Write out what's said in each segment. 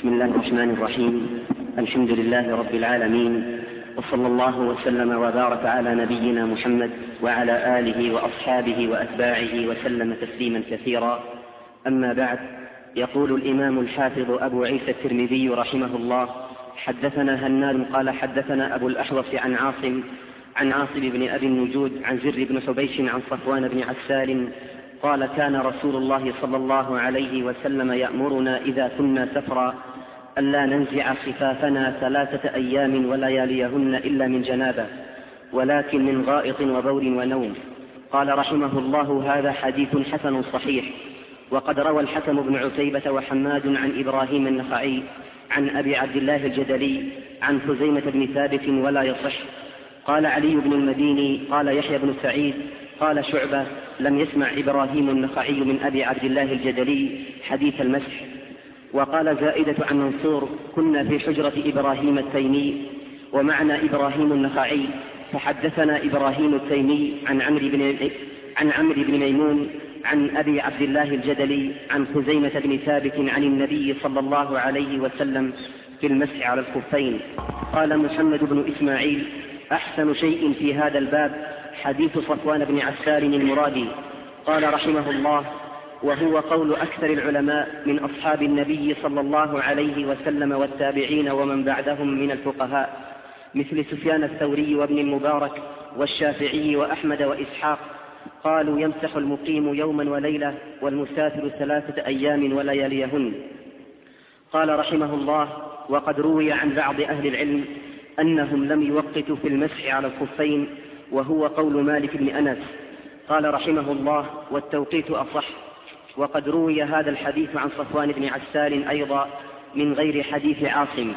بسم الله الرحمن الرحيم. الحمد لله رب العالمين، وصلى الله وسلم وبارك على نبينا محمد وعلى آله وأصحابه وأتباعه وسلم تسليما كثيرا. أما بعد، يقول الإمام الحافظ أبو عيسى الترمذي رحمه الله: حدثنا هناد قال حدثنا أبو الأحوص عن عاصم بن أبي النجود عن زر بن حبيش عن صفوان بن عسال قال: كان رسول الله صلى الله عليه وسلم يأمرنا إذا كنا سفرا ألا ننزع خفافنا 3 أيام ولياليهن إلا من جنابة، ولكن من غائط وبول ونوم. قال رحمه الله: هذا حديث حسن صحيح. وقد روى الحكم بن عتيبة وحماد عن إبراهيم النخعي عن أبي عبد الله الجدلي عن خزيمة بن ثابت ولا يصح. قال علي بن المديني قال يحيى بن سعيد قال شعبة: لم يسمع إبراهيم النخعي من أبي عبد الله الجدلي حديث المسح. وقال زائدة عن منصور: كنا في حجرة إبراهيم التيمي ومعنا إبراهيم النخعي، فحدثنا إبراهيم التيمي عن عمرو بن ميمون عن أبي عبد الله الجدلي عن خزيمة بن ثابت عن النبي صلى الله عليه وسلم في المسح على الخفين. قال محمد بن إسماعيل: أحسن شيء في هذا الباب حديث صفوان بن عسال المرادي. قال رحمه الله: وهو قول أكثر العلماء من أصحاب النبي صلى الله عليه وسلم والتابعين ومن بعدهم من الفقهاء، مثل سفيان الثوري وابن المبارك والشافعي وأحمد وإسحاق، قالوا: يمسح المقيم يوما وليلة والمسافر 3 أيام ولياليهن. قال رحمه الله: وقد روي عن بعض أهل العلم أنهم لم يوقتوا في المسح على الخفين، وهو قول مالك بن أنس. قال رحمه الله: والتوقيت أصح. وقد روي هذا الحديث عن صفوان بن عسال أيضا من غير حديث عاصم.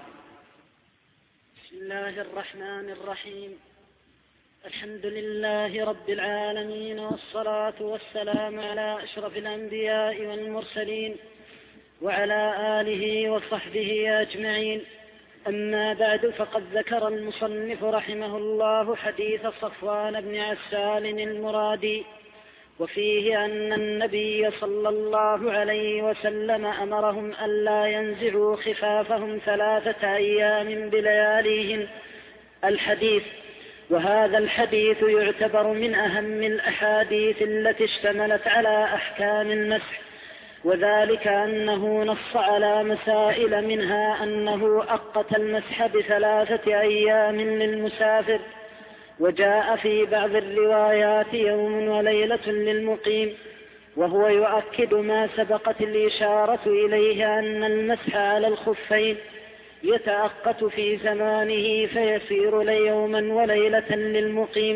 بسم الله الرحمن الرحيم. الحمد لله رب العالمين، والصلاة والسلام على أشرف الأنبياء والمرسلين وعلى آله وصحبه أجمعين. أما بعد، فقد ذكر المصنف رحمه الله حديث صفوان بن عسال المرادي، وفيه أن النبي صلى الله عليه وسلم أمرهم ألا ينزعوا خفافهم 3 أيام بلياليهن الحديث. وهذا الحديث يعتبر من أهم الأحاديث التي اشتملت على أحكام المسح، وذلك أنه نص على مسائل، منها أنه أقت المسح ب3 أيام للمسافر، وجاء في بعض الروايات يوم وليلة للمقيم، وهو يؤكد ما سبقت الإشارة إليه أن المسح على الخفين يتأقت في زمانه فيصير ليوما وليلة للمقيم،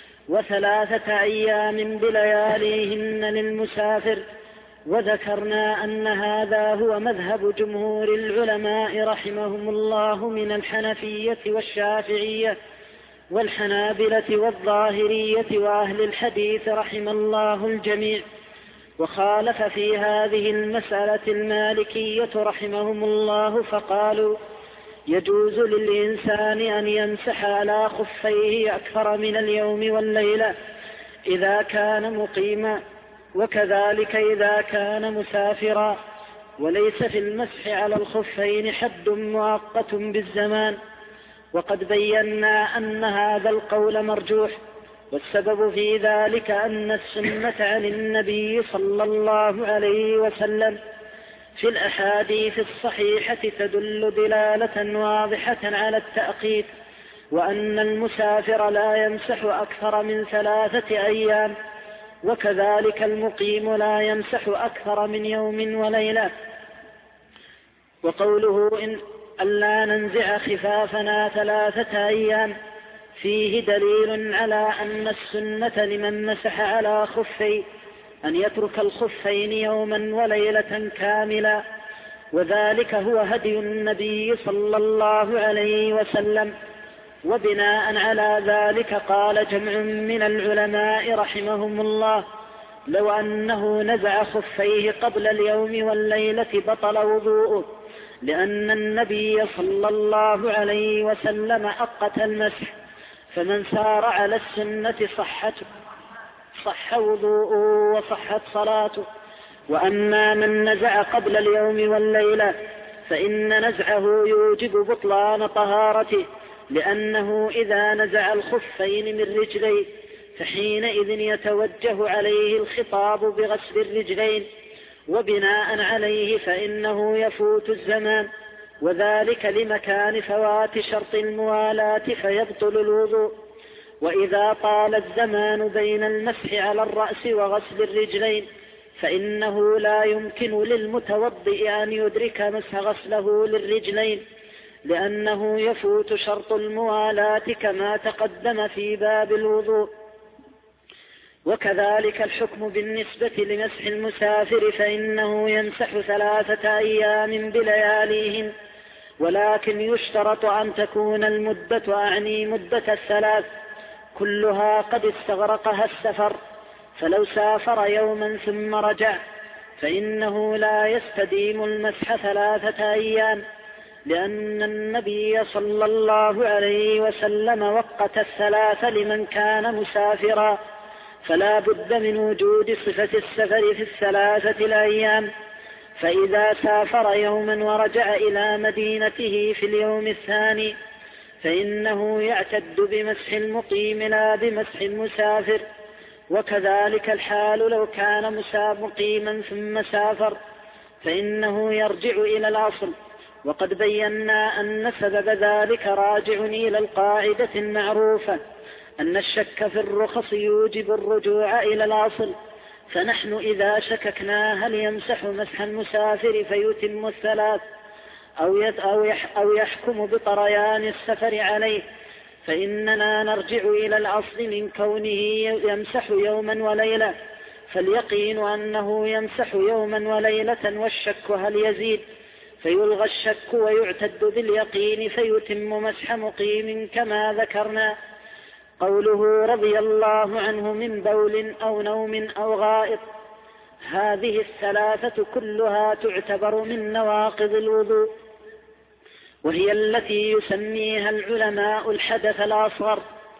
و3 أيام بلياليهن للمسافر. وذكرنا أن هذا هو مذهب جمهور العلماء رحمهم الله من الحنفية والشافعية والحنابلة والظاهرية وأهل الحديث رحم الله الجميع. وخالف في هذه المسألة المالكية رحمهم الله، فقالوا: يجوز للإنسان أن يمسح على خفيه أكثر من اليوم والليلة إذا كان مقيما، وكذلك إذا كان مسافرا، وليس في المسح على الخفين حد مؤقت بالزمان. وقد بينا أن هذا القول مرجوح، والسبب في ذلك أن السنة عن النبي صلى الله عليه وسلم في الأحاديث الصحيحة تدل دلالة واضحة على التأقيت، وأن المسافر لا يمسح أكثر من 3 أيام، وكذلك المقيم لا يمسح أكثر من يوم وليلة. وقوله إن ألا ننزع خفافنا 3 أيام فيه دليل على أن السنة لمن مسح على خفي أن يترك الخفين يوما وليلة كاملا، وذلك هو هدي النبي صلى الله عليه وسلم. وبناء على ذلك قال جمع من العلماء رحمهم الله: لو أنه نزع خفيه قبل اليوم والليلة بطل وضوءه، لأن النبي صلى الله عليه وسلم أقت المسح، فمن سار على السنة صح وضوءه وصحت صلاته. وأما من نزع قبل اليوم والليلة فإن نزعه يوجب بطلان طهارته، لأنه إذا نزع الخفين من رجليه فحينئذ يتوجه عليه الخطاب بغسل الرجلين، وبناء عليه فإنه يفوت الزمان، وذلك لمكان فوات شرط الموالاة فيبطل الوضوء. وإذا طال الزمان بين المسح على الرأس وغسل الرجلين فإنه لا يمكن للمتوضئ أن يدرك مسح غسله للرجلين، لأنه يفوت شرط الموالاة كما تقدم في باب الوضوء. وكذلك الحكم بالنسبة لمسح المسافر، فإنه يمسح 3 أيام بلياليهن، ولكن يشترط أن تكون المدة، أعني مدة 3 كلها قد استغرقها السفر، فلو سافر يوما ثم رجع فإنه لا يستديم المسح 3 أيام، لأن النبي صلى الله عليه وسلم وقت 3 لمن كان مسافرا، فلا بد من وجود صفة السفر في 3 الأيام. فإذا سافر يوما ورجع إلى مدينته في اليوم الثاني فإنه يعتد بمسح المقيم لا بمسح المسافر. وكذلك الحال لو كان مقيما ثم سافر فإنه يرجع إلى الأصل، وقد بينا أن سبب ذلك راجع إلى القاعدة المعروفة أن الشك في الرخص يوجب الرجوع إلى الأصل. فنحن إذا شككنا هل يمسح مسح المسافر فيتم 3 أو يحكم بطريان السفر عليه، فإننا نرجع إلى الأصل من كونه يمسح يوما وليلة، فاليقين أنه يمسح يوما وليلة، والشك هل يزيد، فيلغى الشك ويعتد باليقين فيتم مسح مقيم كما ذكرنا. قوله رضي الله عنه من بول أو نوم أو غائط، هذه 3 كلها تعتبر من نواقض الوضوء، وهي التي يسميها العلماء الحدث الأصغر،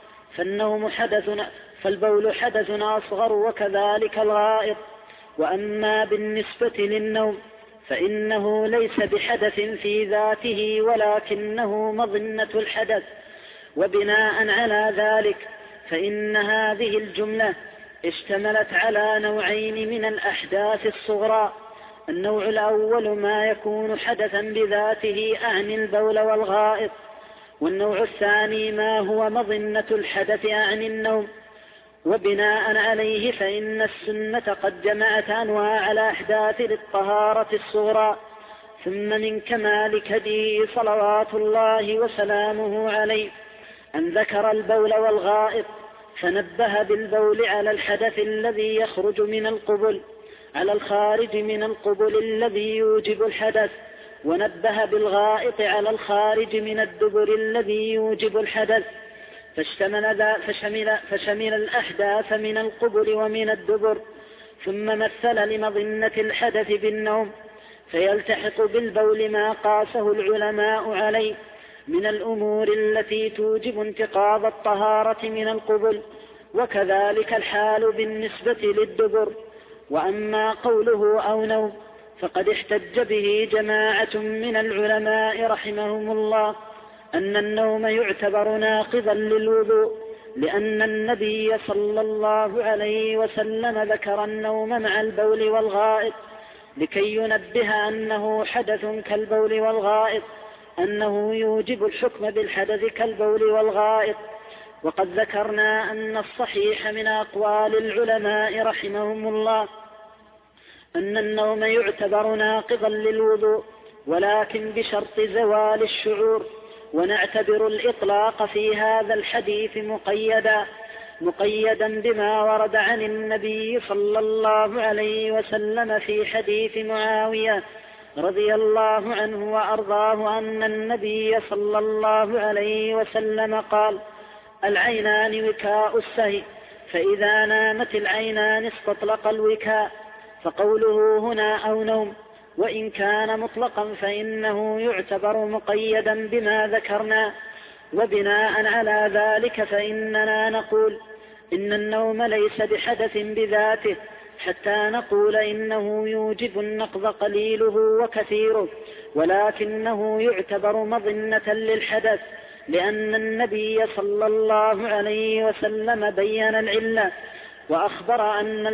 فالبول حدث أصغر وكذلك الغائط. وأما بالنسبة للنوم فإنه ليس بحدث في ذاته ولكنه مظنة الحدث، وبناء على ذلك فإن هذه الجملة اشتملت على نوعين من الأحداث الصغرى. النوع الأول ما يكون حدثا بذاته أعني البول والغائط، والنوع الثاني ما هو مظنة الحدث أعني النوم. وبناء عليه فإن السنة قد جمعت أنواع الأحداث للطهارة الصغرى. ثم من كمال هديه صلوات الله وسلامه عليه أن ذكر البول والغائط، فنبه بالبول على الحدث الذي يخرج من القبل على الخارج من القبل الذي يوجب الحدث، ونبه بالغائط على الخارج من الدبر الذي يوجب الحدث، فشمل الأحداث من القبل ومن الدبر. ثم مثل لمظنة الحدث بالنوم، فيلتحق بالبول ما قاسه العلماء عليه من الأمور التي توجب انتقاض الطهارة من القبل، وكذلك الحال بالنسبة للدبر. وأما قوله أو نوم فقد احتج به جماعة من العلماء رحمهم الله أن النوم يعتبر ناقضا للوضوء، لأن النبي صلى الله عليه وسلم ذكر النوم مع البول والغائط لكي ينبه أنه حدث كالبول والغائط، أنه يوجب الحكم بالحدث كالبول والغائط. وقد ذكرنا أن الصحيح من أقوال العلماء رحمهم الله أن النوم يعتبر ناقضا للوضوء، ولكن بشرط زوال الشعور. ونعتبر الإطلاق في هذا الحديث مقيدا بما ورد عن النبي صلى الله عليه وسلم في حديث معاوية رضي الله عنه وأرضاه أن النبي صلى الله عليه وسلم قال: العينان وكاء السهي، فإذا نامت العينان استطلق الوكاء. فقوله هنا أو نوم وإن كان مطلقا فإنه يعتبر مقيدا بما ذكرنا. وبناء على ذلك فإننا نقول إن النوم ليس بحدث بذاته، حتى نقول إنه يوجب النقض قليله وكثيره، ولكنه يعتبر مظنة للحدث، لأن النبي صلى الله عليه وسلم بين العلة وأخبر أن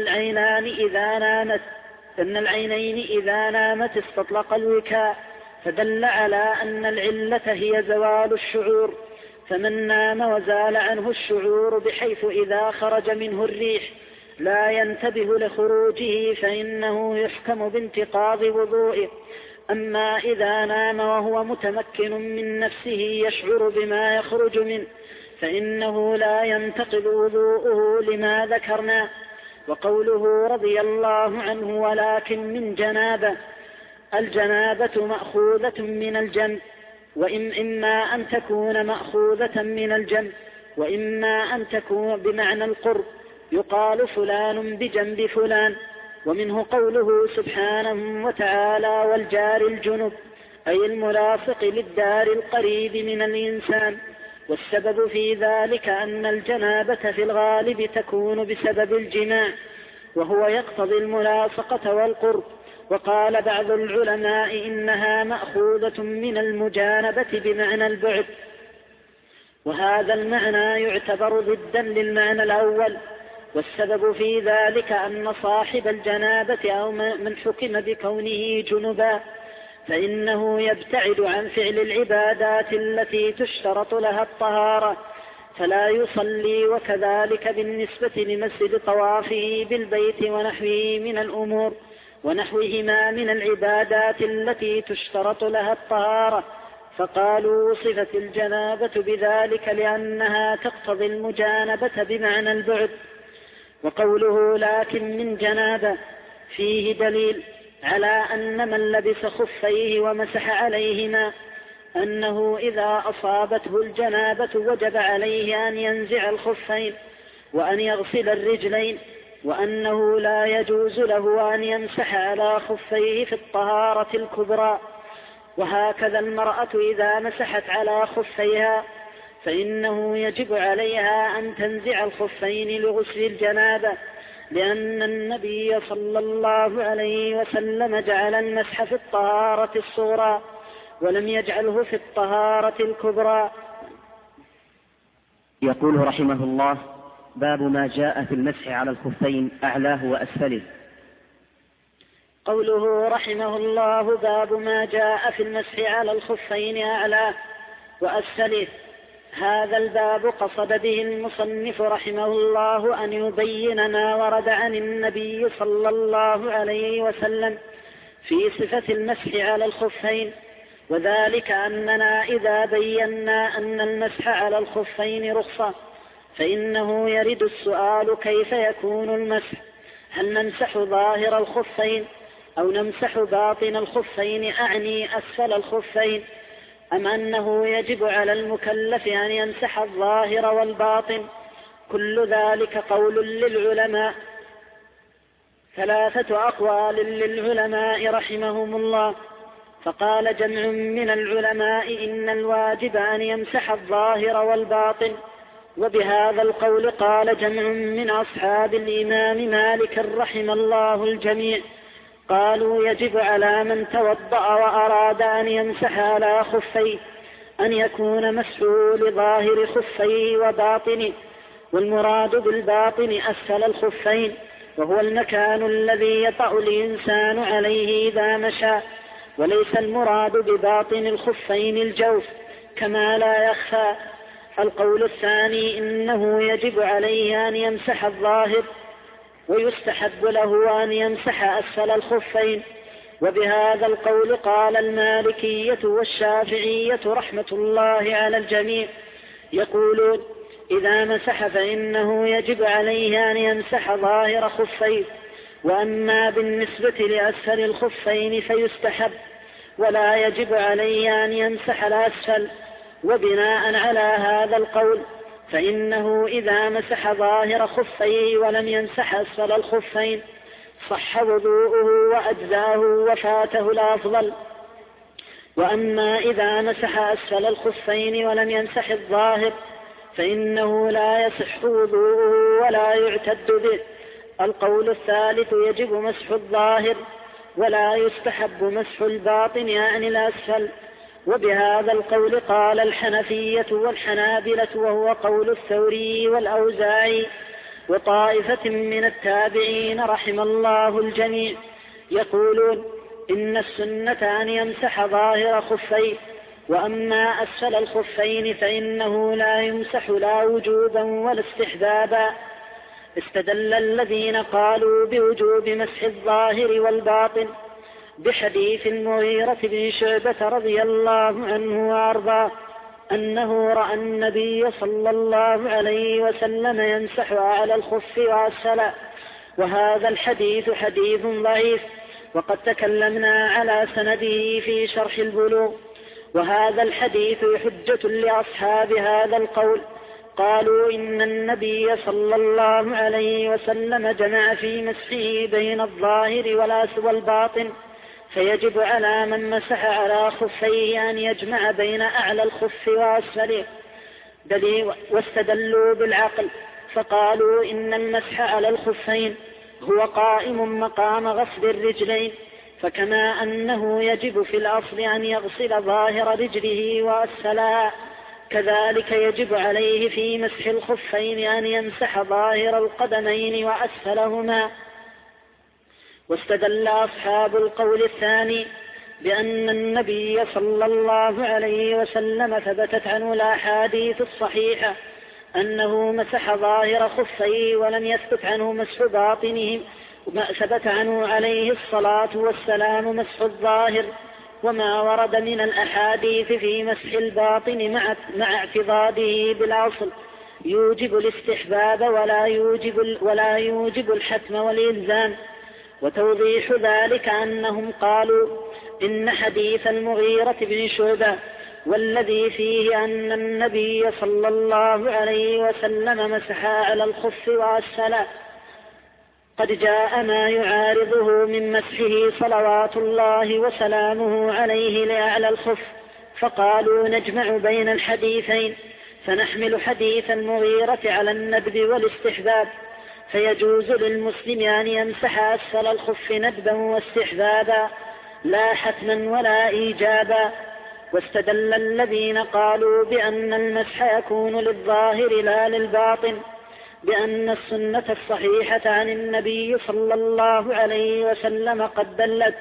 العينين إذا نامت استطلق الوكاء، فدل على أن العلة هي زوال الشعور. فمن نام وزال عنه الشعور بحيث إذا خرج منه الريح لا ينتبه لخروجه فإنه يحكم بانتقاض وضوئه. أما إذا نام وهو متمكن من نفسه يشعر بما يخرج منه فإنه لا ينتقض وضوءه لما ذكرنا. وقوله رضي الله عنه ولكن من جنابة، الجنابة مأخوذة من الجنب، وإما أن تكون مأخوذة من الجنب وإما أن تكون بمعنى القرب، يقال فلان بجنب فلان. ومنه قوله سبحانه وتعالى والجار الجنب، أي الملاصق للدار القريب من الإنسان. والسبب في ذلك أن الجنابة في الغالب تكون بسبب الجماع، وهو يقتضي الملاصقة والقرب. وقال بعض العلماء إنها مأخوذة من المجانبة بمعنى البعد، وهذا المعنى يعتبر ضدا للمعنى الأول. والسبب في ذلك أن صاحب الجنابة أو من حكم بكونه جنبا فإنه يبتعد عن فعل العبادات التي تشترط لها الطهارة فلا يصلي، وكذلك بالنسبة لمسجد طوافه بالبيت ونحوه من الأمور ونحوهما من العبادات التي تشترط لها الطهارة. فقالوا وصفت الجنابة بذلك لأنها تقتضي المجانبة بمعنى البعد. وقوله لكن من جنابة فيه دليل على أن من لبس خفيه ومسح عليهما أنه إذا أصابته الجنابة وجب عليه أن ينزع الخفين وأن يغسل الرجلين، وأنه لا يجوز له أن يمسح على خفيه في الطهارة الكبرى. وهكذا المرأة إذا مسحت على خفيها فإنه يجب عليها أن تنزع الخفين لغسل الجنابة، لأن النبي صلى الله عليه وسلم جعل المسح في الطهارة الصغرى ولم يجعله في الطهارة الكبرى. يقول رحمه الله: باب ما جاء في المسح على الخفين أعلاه وأسفله. قوله رحمه الله: باب ما جاء في المسح على الخفين أعلاه وأسفله. هذا الباب قصد به المصنف رحمه الله أن يبين ما ورد عن النبي صلى الله عليه وسلم في صفة المسح على الخفين، وذلك أننا إذا بينا أن المسح على الخفين رخصة فإنه يرد السؤال: كيف يكون المسح؟ هل نمسح ظاهر الخفين أو نمسح باطن الخفين، أعني أسفل الخفين، أم أنه يجب على المكلف أن يمسح الظاهر والباطن؟ كل ذلك قول للعلماء، 3 أقوال للعلماء رحمهم الله. فقال جمع من العلماء إن الواجب أن يمسح الظاهر والباطن، وبهذا القول قال جمع من أصحاب الإمام مالك رحم الله الجميع، قالوا يجب على من توضأ وأراد أن يمسح على خفيه أن يكون مسحه لظاهر خفيه وباطنه، والمراد بالباطن أسفل الخفين، وهو المكان الذي يطأ الإنسان عليه إذا مشى، وليس المراد بباطن الخفين الجوف كما لا يخفى. القول الثاني إنه يجب عليه أن يمسح الظاهر ويستحب له أن يمسح أسفل الخفين، وبهذا القول قال المالكية والشافعية رحمة الله على الجميع، يقولون إذا مسح فإنه يجب عليه أن يمسح ظاهر خفيه، وأما بالنسبة لأسفل الخفين فيستحب ولا يجب عليه أن يمسح الأسفل. وبناء على هذا القول فإنه إذا مسح ظاهر خفيه ولم يمسح أسفل الخفين صح وضوءه وأجزاه وفاته الأفضل. وأما إذا مسح أسفل الخفين ولم يمسح الظاهر فإنه لا يصح وضوءه ولا يعتد به، القول الثالث يجب مسح الظاهر ولا يستحب مسح الباطن يعني الأسفل. وبهذا القول قال الحنفية والحنابلة وهو قول الثوري والأوزاعي وطائفة من التابعين رحم الله الجميع، يقولون إن السنة أن يمسح ظاهر خفيه، وأما أسفل الخفين فإنه لا يمسح لا وجوبا ولا استحبابا. استدل الذين قالوا بوجوب مسح الظاهر والباطن بحديث المغيرة بن شعبة رضي الله عنه وأرضاه أنه رأى النبي صلى الله عليه وسلم يمسح على الخف وأسفله، وهذا الحديث حديث ضعيف، وقد تكلمنا على سنده في شرح البلوغ. وهذا الحديث حجة لأصحاب هذا القول، قالوا إن النبي صلى الله عليه وسلم جمع في مسحه بين الظاهر والباطن، فيجب على من مسح على خفيه أن يجمع بين أعلى الخف وأسفله. واستدلوا بالعقل فقالوا إن المسح على الخفين هو قائم مقام غسل الرجلين، فكما أنه يجب في الأصل أن يغسل ظاهر رجله وأسفلها، كذلك يجب عليه في مسح الخفين أن يمسح ظاهر القدمين وأسفلهما. واستدل أصحاب القول الثاني بأن النبي صلى الله عليه وسلم ثبتت عنه الأحاديث الصحيحة أنه مسح ظاهر خفيه ولم يثبت عنه مسح باطنهم، ثبت عنه عليه الصلاة والسلام مسح الظاهر. وما ورد من الأحاديث في مسح الباطن مع اعتضاده بالأصل يوجب الاستحباب ولا يوجب الحتم والإلزام. وتوضيح ذلك أنهم قالوا إن حديث المغيرة بن شعبة والذي فيه أن النبي صلى الله عليه وسلم مسح على الخف وأسفله قد جاء ما يعارضه من مسحه صلوات الله وسلامه عليه لأعلى الخف، فقالوا نجمع بين الحديثين، فنحمل حديث المغيرة على الندب والاستحباب، فيجوز للمسلم أن يمسح أسفل الخف ندبا واستحبابا لا حتما ولا إيجابا. واستدل الذين قالوا بأن المسح يكون للظاهر لا للباطن بأن السنة الصحيحة عن النبي صلى الله عليه وسلم قد دلت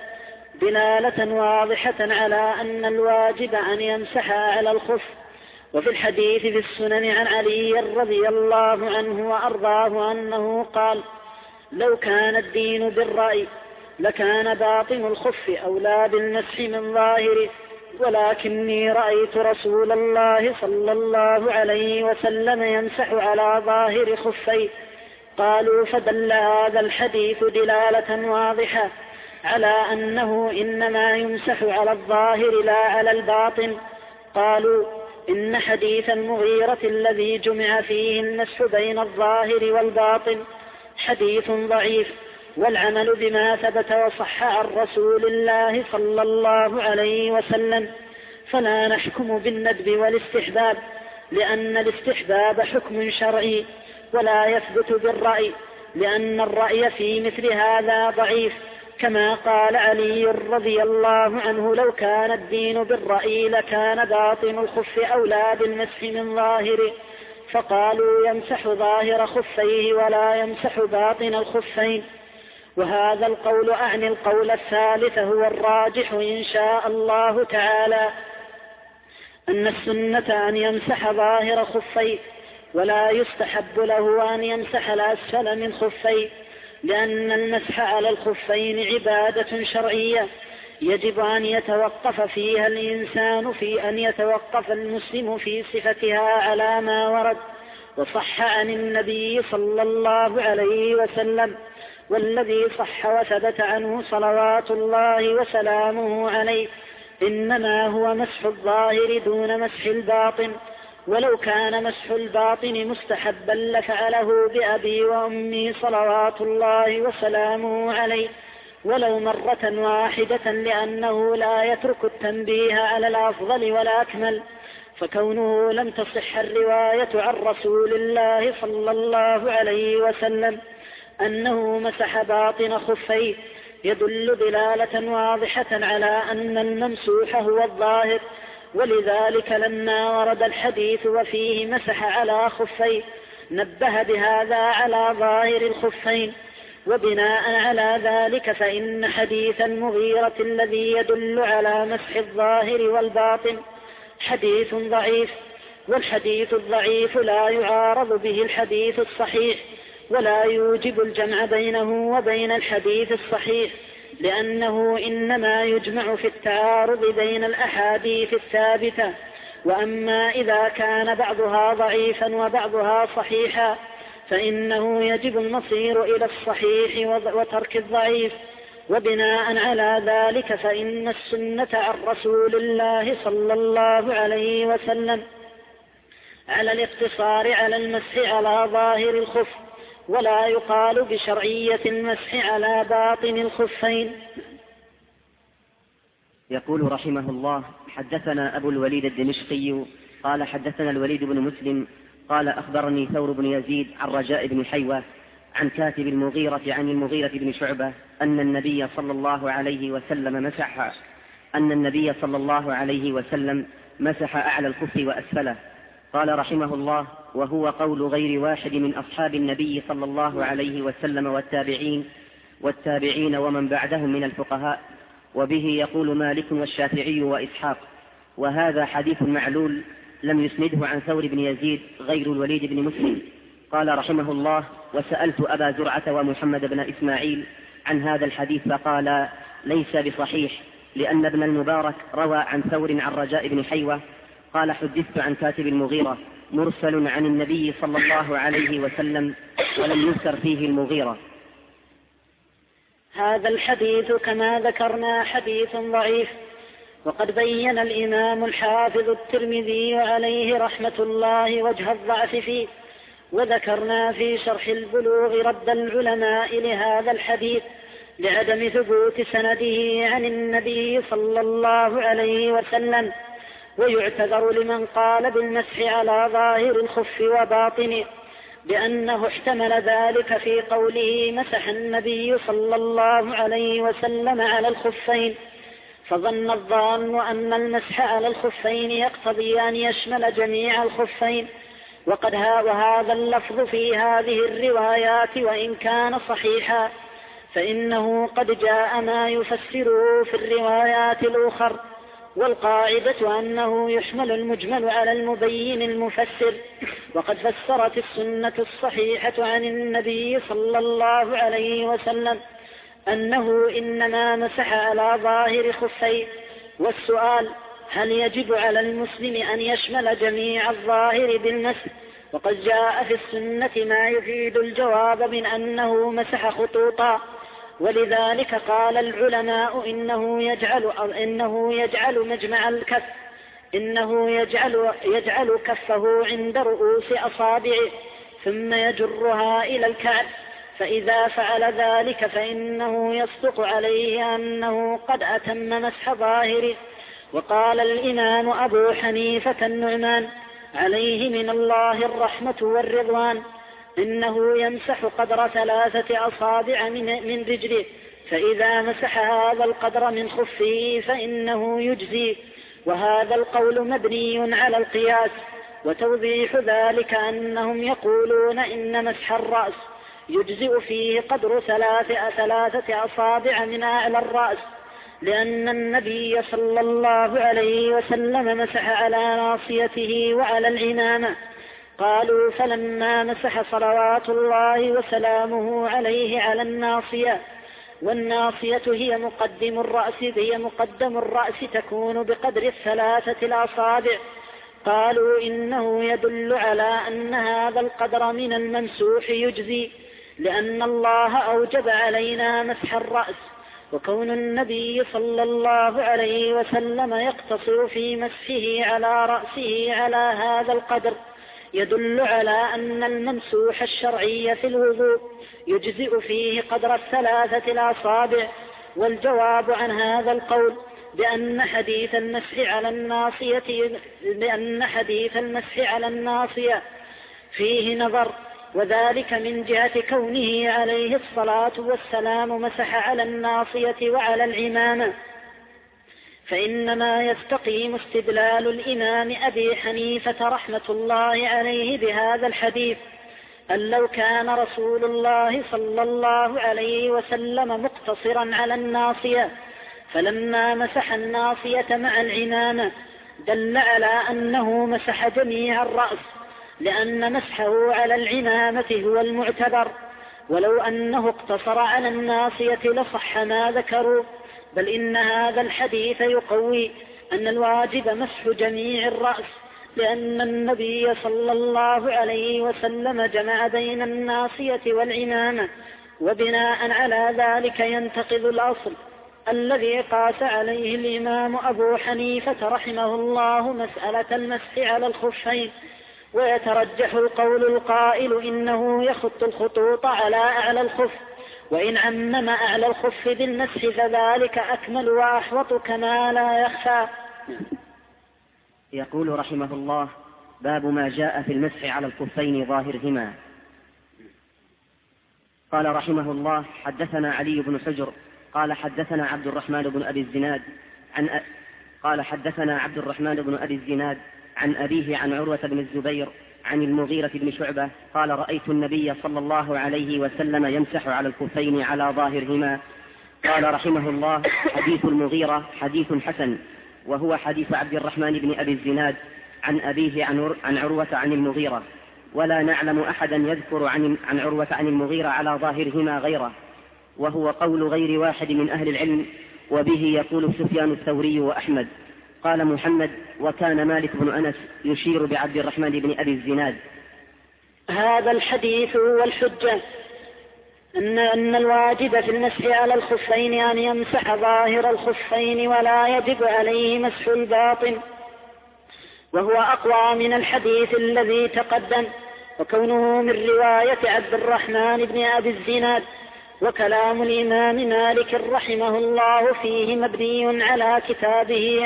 دلالة واضحة على أن الواجب أن يمسح على الخف. وفي الحديث في السنن عن علي رضي الله عنه وأرضاه أنه قال لو كان الدين بالرأي لكان باطن الخف أولى بالمسح من ظاهره، ولكني رأيت رسول الله صلى الله عليه وسلم يمسح على ظاهر خفيه. قالوا فدل هذا الحديث دلالة واضحة على أنه إنما يمسح على الظاهر لا على الباطن. قالوا إن حديث المغيرة الذي جمع فيه المسح بين الظاهر والباطن حديث ضعيف، والعمل بما ثبت وصح عن رسول الله صلى الله عليه وسلم، فلا نحكم بالندب والاستحباب، لأن الاستحباب حكم شرعي ولا يثبت بالرأي، لأن الرأي في مثل هذا ضعيف، كما قال علي رضي الله عنه لو كان الدين بالرأي لكان باطن الخف أولى بالمسح من ظاهره. فقالوا يمسح ظاهر خفيه ولا يمسح باطن الخفين. وهذا القول أعني القول الثالث هو الراجح إن شاء الله تعالى، أن السنة أن يمسح ظاهر خفيه ولا يستحب له أن يمسح الأسفل من خفيه، لأن المسح على الخفين عبادة شرعية يجب أن يتوقف فيها الإنسان في أن يتوقف المسلم في صفتها على ما ورد وصح عن النبي صلى الله عليه وسلم، والذي صح وثبت عنه صلوات الله وسلامه عليه إنما هو مسح الظاهر دون مسح الباطن. ولو كان مسح الباطن مستحبا لفعله بأبي وأمي صلوات الله وسلامه عليه ولو مرة واحدة، لأنه لا يترك التنبيه على الأفضل والأكمل، فكونه لم تصح الرواية عن رسول الله صلى الله عليه وسلم أنه مسح باطن خفيه يدل دلالة واضحة على أن الممسوح هو الظاهر، ولذلك لما ورد الحديث وفيه مسح على خفيه نبه بهذا على ظاهر الخفين. وبناء على ذلك فإن حديث المغيرة الذي يدل على مسح الظاهر والباطن حديث ضعيف، والحديث الضعيف لا يعارض به الحديث الصحيح، ولا يوجب الجمع بينه وبين الحديث الصحيح، لأنه إنما يجمع في التعارض بين الأحاديث الثابتة. وأما إذا كان بعضها ضعيفا وبعضها صحيحا فإنه يجب المصير إلى الصحيح وترك الضعيف. وبناء على ذلك فإن السنة عن رسول الله صلى الله عليه وسلم على الاقتصار على المسح على ظاهر الخف، ولا يقال بشرعية المسح على باطن الخفين. يقول رحمه الله: حدثنا أبو الوليد الدمشقي قال حدثنا الوليد بن مسلم قال أخبرني ثور بن يزيد عن رجاء بن حيوة عن كاتب المغيرة عن المغيرة بن شعبة أن النبي صلى الله عليه وسلم مسح أعلى الخف وأسفله. قال رحمه الله: وهو قول غير واحد من أصحاب النبي صلى الله عليه وسلم والتابعين ومن بعدهم من الفقهاء، وبه يقول مالك والشافعي وإسحاق. وهذا حديث معلول لم يسنده عن ثور بن يزيد غير الوليد بن مسلم. قال رحمه الله: وسألت أبا زرعة ومحمد بن إسماعيل عن هذا الحديث فقال: ليس بصحيح، لأن ابن المبارك روى عن ثور عن رجاء بن حيوة قال: حدثت عن كاتب المغيرة مرسل عن النبي صلى الله عليه وسلم ولم يذكر فيه المغيرة. هذا الحديث كما ذكرنا حديث ضعيف، وقد بين الإمام الحافظ الترمذي عليه رحمة الله وجه الضعف فيه، وذكرنا في شرح البلوغ رد العلماء لهذا الحديث لعدم ثبوت سنده عن النبي صلى الله عليه وسلم. ويعتذر لمن قال بالمسح على ظاهر الخف وباطنه بأنه احتمل ذلك في قوله مسح النبي صلى الله عليه وسلم على الخفين، فظن الظان أن المسح على الخفين يقتضي أن يشمل جميع الخفين، وهذا اللفظ في هذه الروايات وإن كان صحيحا فإنه قد جاء ما يفسره في الروايات الأخر، والقاعدة أنه يحمل المجمل على المبين المفسر. وقد فسرت السنة الصحيحة عن النبي صلى الله عليه وسلم أنه إنما مسح على ظاهر خفيه. والسؤال: هل يجب على المسلم أن يشمل جميع الظاهر بالمسح؟ وقد جاء في السنة ما يفيد الجواب من أنه مسح خطوطا، ولذلك قال العلماء إنه يجعل مجمع الكف، إنه يجعل كفه عند رؤوس أصابعه ثم يجرها إلى الكعب، فإذا فعل ذلك فإنه يصدق عليه أنه قد أتم مسح ظاهره. وقال الإمام أبو حنيفة النعمان عليه من الله الرحمة والرضوان إنه يمسح قدر 3 أصابع من رجله، فإذا مسح هذا القدر من خفه فإنه يجزي. وهذا القول مبني على القياس، وتوضيح ذلك أنهم يقولون إن مسح الرأس يجزئ فيه قدر 3 أصابع من أعلى الرأس، لأن النبي صلى الله عليه وسلم مسح على ناصيته وعلى العمامة. قالوا: فلما مسح صلوات الله وسلامه عليه على الناصية، والناصية هي مقدم الرأس تكون بقدر 3 أصابع، قالوا إنه يدل على أن هذا القدر من الممسوح يجزي، لأن الله أوجب علينا مسح الرأس، وكون النبي صلى الله عليه وسلم يقتصر في مسحه على رأسه على هذا القدر يدل على أن الممسوح الشرعي في الوضوء يجزئ فيه قدر 3 أصابع. والجواب عن هذا القول بأن حديث المسح على الناصية فيه نظر، وذلك من جهة كونه عليه الصلاة والسلام مسح على الناصية وعلى العمامة. فإنما يستقيم استدلال الإمام أبي حنيفة رحمة الله عليه بهذا الحديث أن لو كان رسول الله صلى الله عليه وسلم مقتصرا على الناصية فلما مسح الناصية مع العمامة دل على أنه مسح جميع الرأس، لأن مسحه على العمامة هو المعتبر، ولو أنه اقتصر على الناصية لصح ما ذكروا، بل إن هذا الحديث يقوي أن الواجب مسح جميع الرأس، لأن النبي صلى الله عليه وسلم جمع بين الناصية والعمامة، وبناء على ذلك ينتقض الأصل الذي قاس عليه الإمام أبو حنيفة رحمه الله مسألة المسح على الخفين، ويترجح القول القائل إنه يخط الخطوط على أعلى الخف، وإن عمم أعلى الخف بالمسح فذلك أكمل وأحوط كما لا يخفى. يقول رحمه الله: باب ما جاء في المسح على الخفين ظاهرهما. قال رحمه الله: حدثنا علي بن حجر قال حدثنا عبد الرحمن بن أبي الزناد عن أبيه عن عروة بن الزبير عن المغيرة بن شعبة قال: رأيت النبي صلى الله عليه وسلم يمسح على الخفين على ظاهرهما. قال رحمه الله: حديث المغيرة حديث حسن، وهو حديث عبد الرحمن بن أبي الزناد عن أبيه عن عروة عن المغيرة، ولا نعلم أحدا يذكر عن عروة عن المغيرة على ظاهرهما غيره، وهو قول غير واحد من أهل العلم، وبه يقول سفيان الثوري وأحمد. قال محمد: وكان مالك بن أنس يشير بعبد الرحمن بن أبي الزناد. هذا الحديث هو الحجة أن الواجب في المسح على الخفين أن يمسح ظاهر الخفين ولا يجب عليه مسح الباطن، وهو أقوى من الحديث الذي تقدم، وكونه من رواية عبد الرحمن بن أبي الزناد. وكلام الإمام مالك رحمه الله فيه مبني على كتابه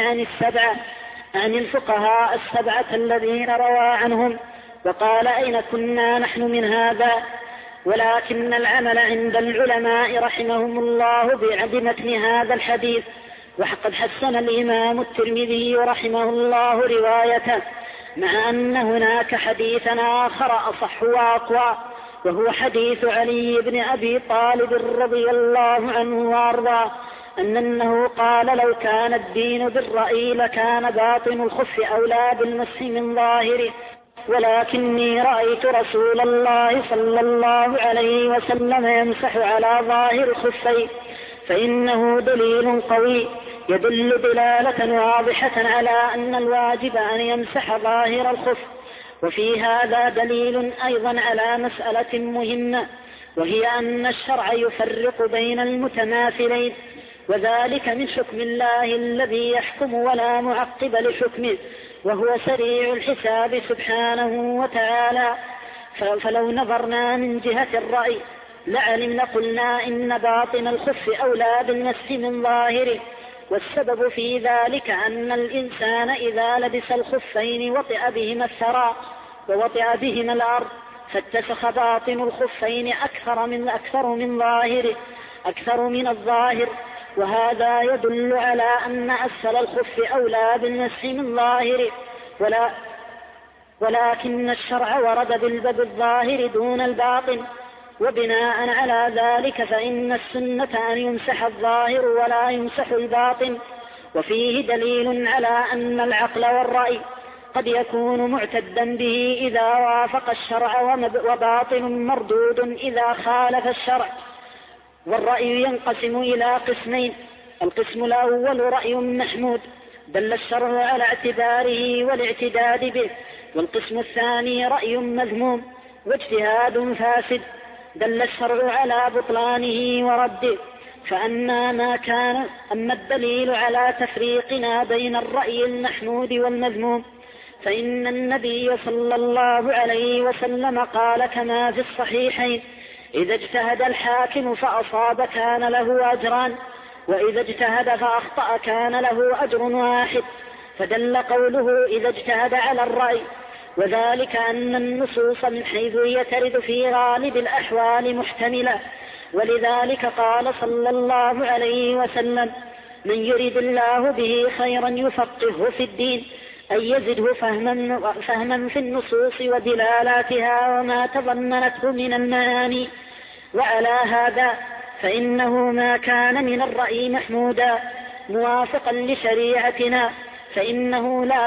عن الفقهاء السبعة الذين روى عنهم، وقال: أين كنا نحن من هذا؟ ولكن العمل عند العلماء رحمهم الله بمتن هذا الحديث. وقد حسن الإمام الترمذي رحمه الله روايته، مع أن هناك حديثا آخر أصح وأقوى، وهو حديث علي بن أبي طالب رضي الله عنه وارضاه أنه قال: لو كان الدين بالرأي لكان باطن الخف أولى بالمسح من ظاهره، ولكني رأيت رسول الله صلى الله عليه وسلم يمسح على ظاهر خفيه، فإنه دليل قوي يدل دلالة واضحة على أن الواجب أن يمسح ظاهر الخف. وفي هذا دليل أيضا على مسألة مهمة، وهي أن الشرع يفرق بين المتماثلين، وذلك من حكم الله الذي يحكم ولا معقب لحكمه، وهو سريع الحساب سبحانه وتعالى. فلو نظرنا من جهة الرأي لعلمنا قلنا إن باطن الخف أولى بالمسح من ظاهره، والسبب في ذلك أن الإنسان إذا لبس الخفين وطئ بهما الثرى ووطئ بهما الأرض فاتسخ باطن الخفين أكثر من الظاهر، وهذا يدل على أن أسفل الخف أولى بالمسح من ظاهره، ولكن الشرع ورد بالباب الظاهر دون الباطن، وبناء على ذلك فإن السنة أن يمسح الظاهر ولا يمسح الباطن. وفيه دليل على أن العقل والرأي قد يكون معتدا به إذا وافق الشرع، وباطل مردود إذا خالف الشرع. والرأي ينقسم إلى قسمين: القسم الأول رأي محمود دل الشرع على اعتباره والاعتداد به، والقسم الثاني رأي مذموم واجتهاد فاسد دل الشرع على بطلانه ورده. أما الدليل على تفريقنا بين الرأي المحمود والمذموم فإن النبي صلى الله عليه وسلم قال كما في الصحيحين: إذا اجتهد الحاكم فأصاب كان له أجران، وإذا اجتهد فأخطأ كان له أجر واحد. فدل قوله إذا اجتهد على الرأي، وذلك أن النصوص من حيث هي ترد في غالب الأحوال محتملة، ولذلك قال صلى الله عليه وسلم: من يرد الله به خيرا يفقهه في الدين، أي يزده فهما في النصوص ودلالاتها وما تضمنته من المعاني. وعلى هذا فإنه ما كان من الرأي محمودا موافقا لشريعتنا فإنه لا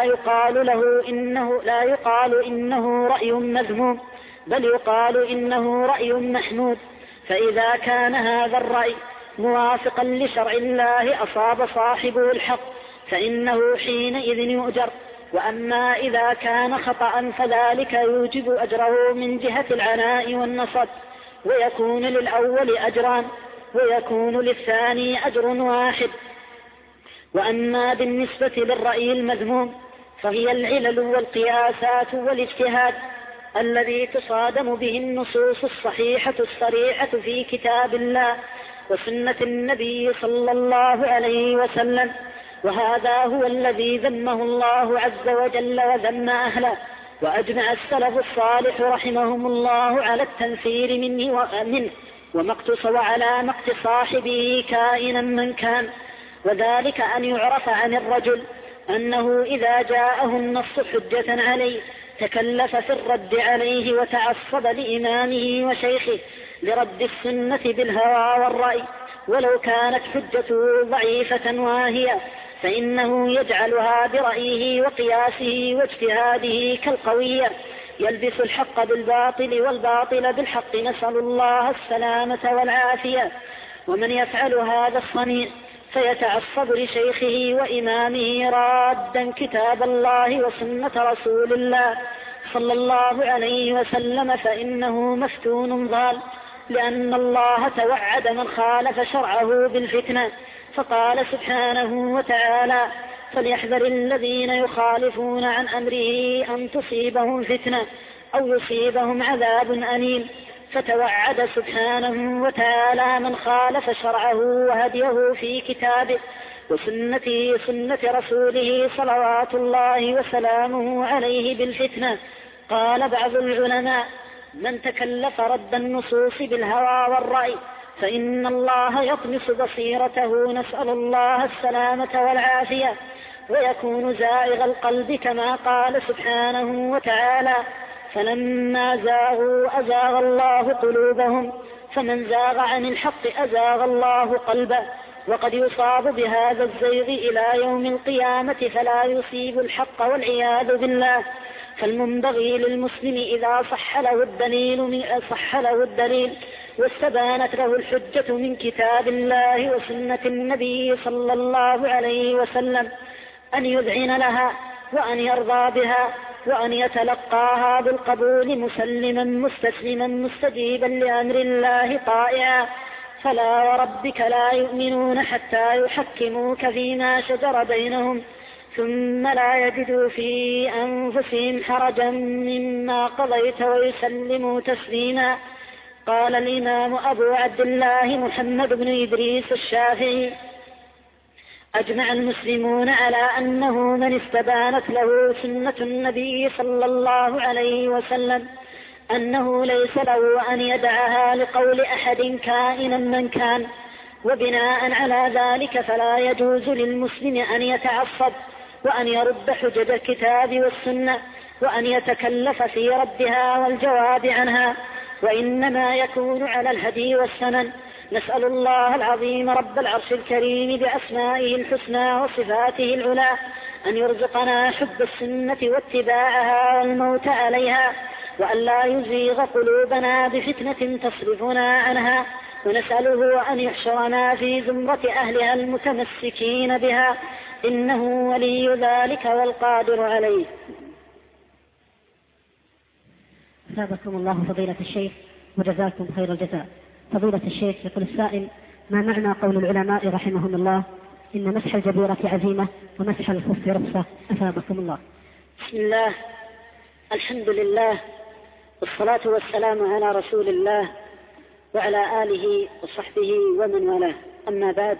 يقال إنه رأي مذموم، بل يقال إنه رأي محمود. فإذا كان هذا الرأي موافقا لشرع الله أصاب صاحبه الحق، فإنه حينئذ يؤجر. وأما إذا كان خطأ فذلك يوجب أجره من جهة العناء والنصب، ويكون للأول أجران ويكون للثاني أجر واحد. وأما بالنسبة للرأي المذموم فهي العلل والقياسات والاجتهاد الذي تصادم به النصوص الصحيحة الصريحة في كتاب الله وسنة النبي صلى الله عليه وسلم، وهذا هو الذي ذمه الله عز وجل وذم أهله. وأجمع السلف الصالح رحمهم الله على التنفير منه وعلى مقت صاحبه كائنا من كان، وذلك أن يعرف عن الرجل أنه إذا جاءه النص حجة عليه تكلف في الرد عليه وتعصب لإمامه وشيخه لرد السنة بالهوى والرأي، ولو كانت حجته ضعيفة واهية فإنه يجعلها برأيه وقياسه واجتهاده كالقوية، يلبس الحق بالباطل والباطل بالحق، نسأل الله السلامة والعافية. ومن يفعل هذا الصنيع فيتعصب لشيخه وإمامه رادا كتاب الله وسنة رسول الله صلى الله عليه وسلم فإنه مفتون ضال، لأن الله توعد من خالف شرعه بالفتنة، فقال سبحانه وتعالى: فليحذر الذين يخالفون عن أمره أن تصيبهم فتنة أو يصيبهم عذاب أليم. فتوعد سبحانه وتعالى من خالف شرعه وهديه في كتابه وسنته سنة رسوله صلوات الله وسلامه عليه بالفتنة. قال بعض العلماء: من تكلف رد النصوص بالهوى والرأي فإن الله يطمس بصيرته، نسأل الله السلامة والعافية، ويكون زائغ القلب كما قال سبحانه وتعالى: فلما زاغوا أزاغ الله قلوبهم، فمن زاغ عن الحق أزاغ الله قلبه. وقد يصاب بهذا الزيغ إلى يوم القيامة فلا يصيب الحق والعياذ بالله. فالمنبغي للمسلم إذا صح له الدليل واستبانت له الحجة من كتاب الله وسنة النبي صلى الله عليه وسلم أن يذعن لها وأن يرضى بها وأن يتلقاها بالقبول مسلما مستسلما مستجيبا لأمر الله طائعا. فلا وربك لا يؤمنون حتى يحكموك فيما شجر بينهم ثم لا يجدوا في أنفسهم حرجا مما قضيت ويسلموا تسليما. قال الإمام أبو عبد الله محمد بن إدريس الشافعي: أجمع المسلمون على أنه من استبانت له سنة النبي صلى الله عليه وسلم أنه ليس له أن يدعها لقول أحد كائنا من كان، وبناء على ذلك فلا يجوز للمسلم أن يتعصب وأن يرد حجج الكتاب والسنة وأن يتكلف في ردها والجواب عنها، وإنما يكون على الهدي والسنن. نسأل الله العظيم رب العرش الكريم بأسمائه الحسنى وصفاته العلى أن يرزقنا حب السنة واتباعها والموت عليها، وأن لا يزيغ قلوبنا بفتنة تصرفنا عنها، ونسأله أن يحشرنا في زمرة أهلها المتمسكين بها، إنه ولي ذلك والقادر عليه. أثابكم الله فضيلة الشيخ وجزاكم خير الجزاء. فضيلة الشيخ، يقول السائل: ما معنى قول العلماء رحمهم الله إن مسح الجبيرة عزيمة ومسح الخف رخصة؟ أثابكم الله. بسم الله، الحمد لله، والصلاة والسلام على رسول الله وعلى آله وصحبه ومن والاه. أما بعد،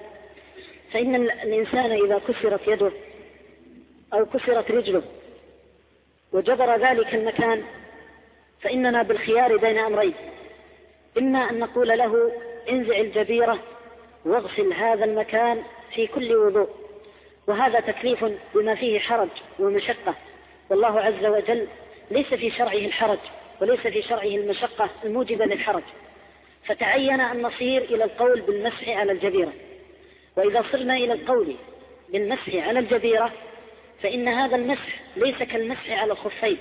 فإن الإنسان إذا كسرت يده أو كسرت رجله وجبر ذلك المكان فإننا بالخيار بين أمرين: إما أن نقول له انزع الجبيرة واغسل هذا المكان في كل وضوء، وهذا تكليف بما فيه حرج ومشقة، والله عز وجل ليس في شرعه الحرج وليس في شرعه المشقة الموجبة للحرج، فتعين أن نصير إلى القول بالمسح على الجبيرة. وإذا صرنا إلى القول بالمسح على الجبيرة فإن هذا المسح ليس كالمسح على الخفين،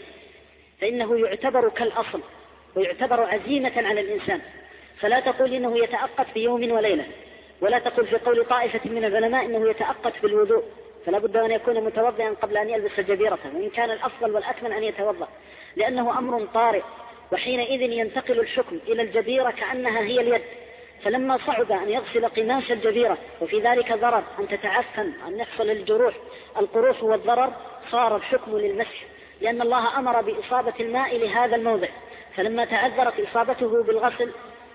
فإنه يعتبر كالأصل ويعتبر عزيمة على الإنسان، فلا تقول إنه يتأقت بيوم وليلة، ولا تقول في قول طائفة من العلماء إنه يتأقت بالوضوء، فلا بد أن يكون متوضئا قبل أن يلبس جبيرته، وإن كان الأفضل والأكمل أن يتوضأ، لأنه أمر طارئ، وحينئذ ينتقل الحكم إلى الجبيرة كأنها هي اليد. فلما صعب أن يغسل قماش الجبيرة وفي ذلك ضرر أن تتعفن أن يحصل الجروح القروح والضرر، صار الحكم للمسح، لأن الله أمر بإصابة الماء لهذا الموضع، فلما تعذرت إصابته بالغسل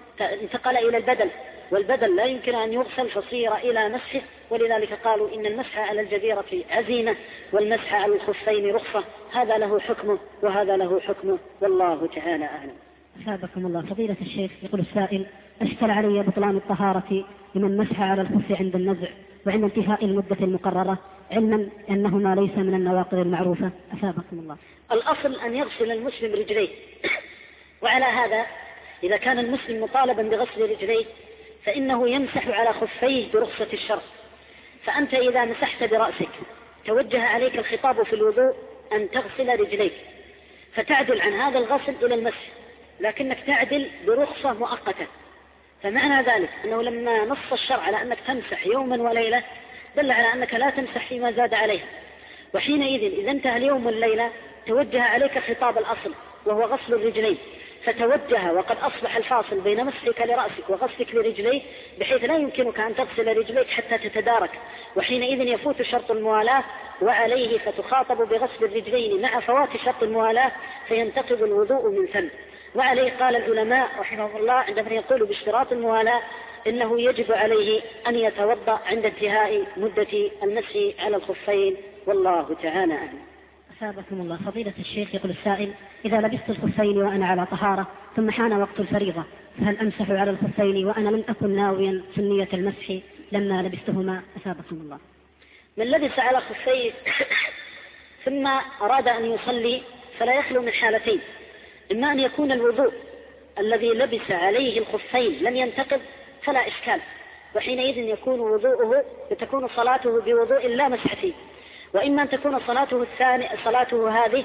انتقل إلى البدل، والبدل لا يمكن أن يغسل فصير إلى مسحه، ولذلك قالوا إن المسح على الجبيرة عزيمة والمسح على الخفين رخصة. هذا له حكمه وهذا له حكمه، والله تعالى أعلم. أثابكم الله. فضيلة الشيخ، يقول السائل: أشكل علي بطلان الطهارة لمن مسح على الخف عند النزع وعند انتهاء المدة المقررة، علما أنهما ليس من النواقض المعروفة. أثابكم الله. الأصل أن يغسل المسلم رجليه، وعلى هذا إذا كان المسلم مطالبا بغسل رجليه فإنه يمسح على خفيه برخصة الشرع. فأنت إذا مسحت برأسك توجه عليك الخطاب في الوضوء أن تغسل رجليك، فتعدل عن هذا الغسل إلى المسح، لكنك تعدل برخصة مؤقتة. فمعنى ذلك أنه لما نص الشرع على أنك تمسح يوما وليلة دل على أنك لا تمسح فيما زاد عليها، وحينئذ إذا انتهى اليوم والليلة توجه عليك خطاب الأصل وهو غسل الرجلين، فتوجه وقد أصبح الفاصل بين مسحك لرأسك وغسلك لرجليك، بحيث لا يمكنك أن تغسل رجليك حتى تتدارك، وحينئذ يفوت شرط الموالاة وعليه، فتخاطب بغسل الرجلين مع فوات شرط الموالاة فينتقض الوضوء من ثم. وعليه قال العلماء رحمه الله عندما يقولوا باشتراط الموالاة إنه يجب عليه أن يتوضأ عند انتهاء مدة المسح على الخفين، والله تعالى أعلم. أثابكم الله. فضيلة الشيخ، يقول السائل: إذا لبست الخفين وأنا على طهارة ثم حان وقت الفريضة، فهل أمسح على الخفين وأنا لم أكن ناويا سنية المسح لما لبستهما؟ أثابكم الله. من لبس على خفيه ثم أراد أن يصلي فلا يخلو من حالتين: إما أن يكون الوضوء الذي لبس عليه الخفين لم ينتقض فلا إشكال، وحينئذ يكون وضوءه وتكون صلاته بوضوء لا مسح فيه، وإما أن تكون صلاته هذه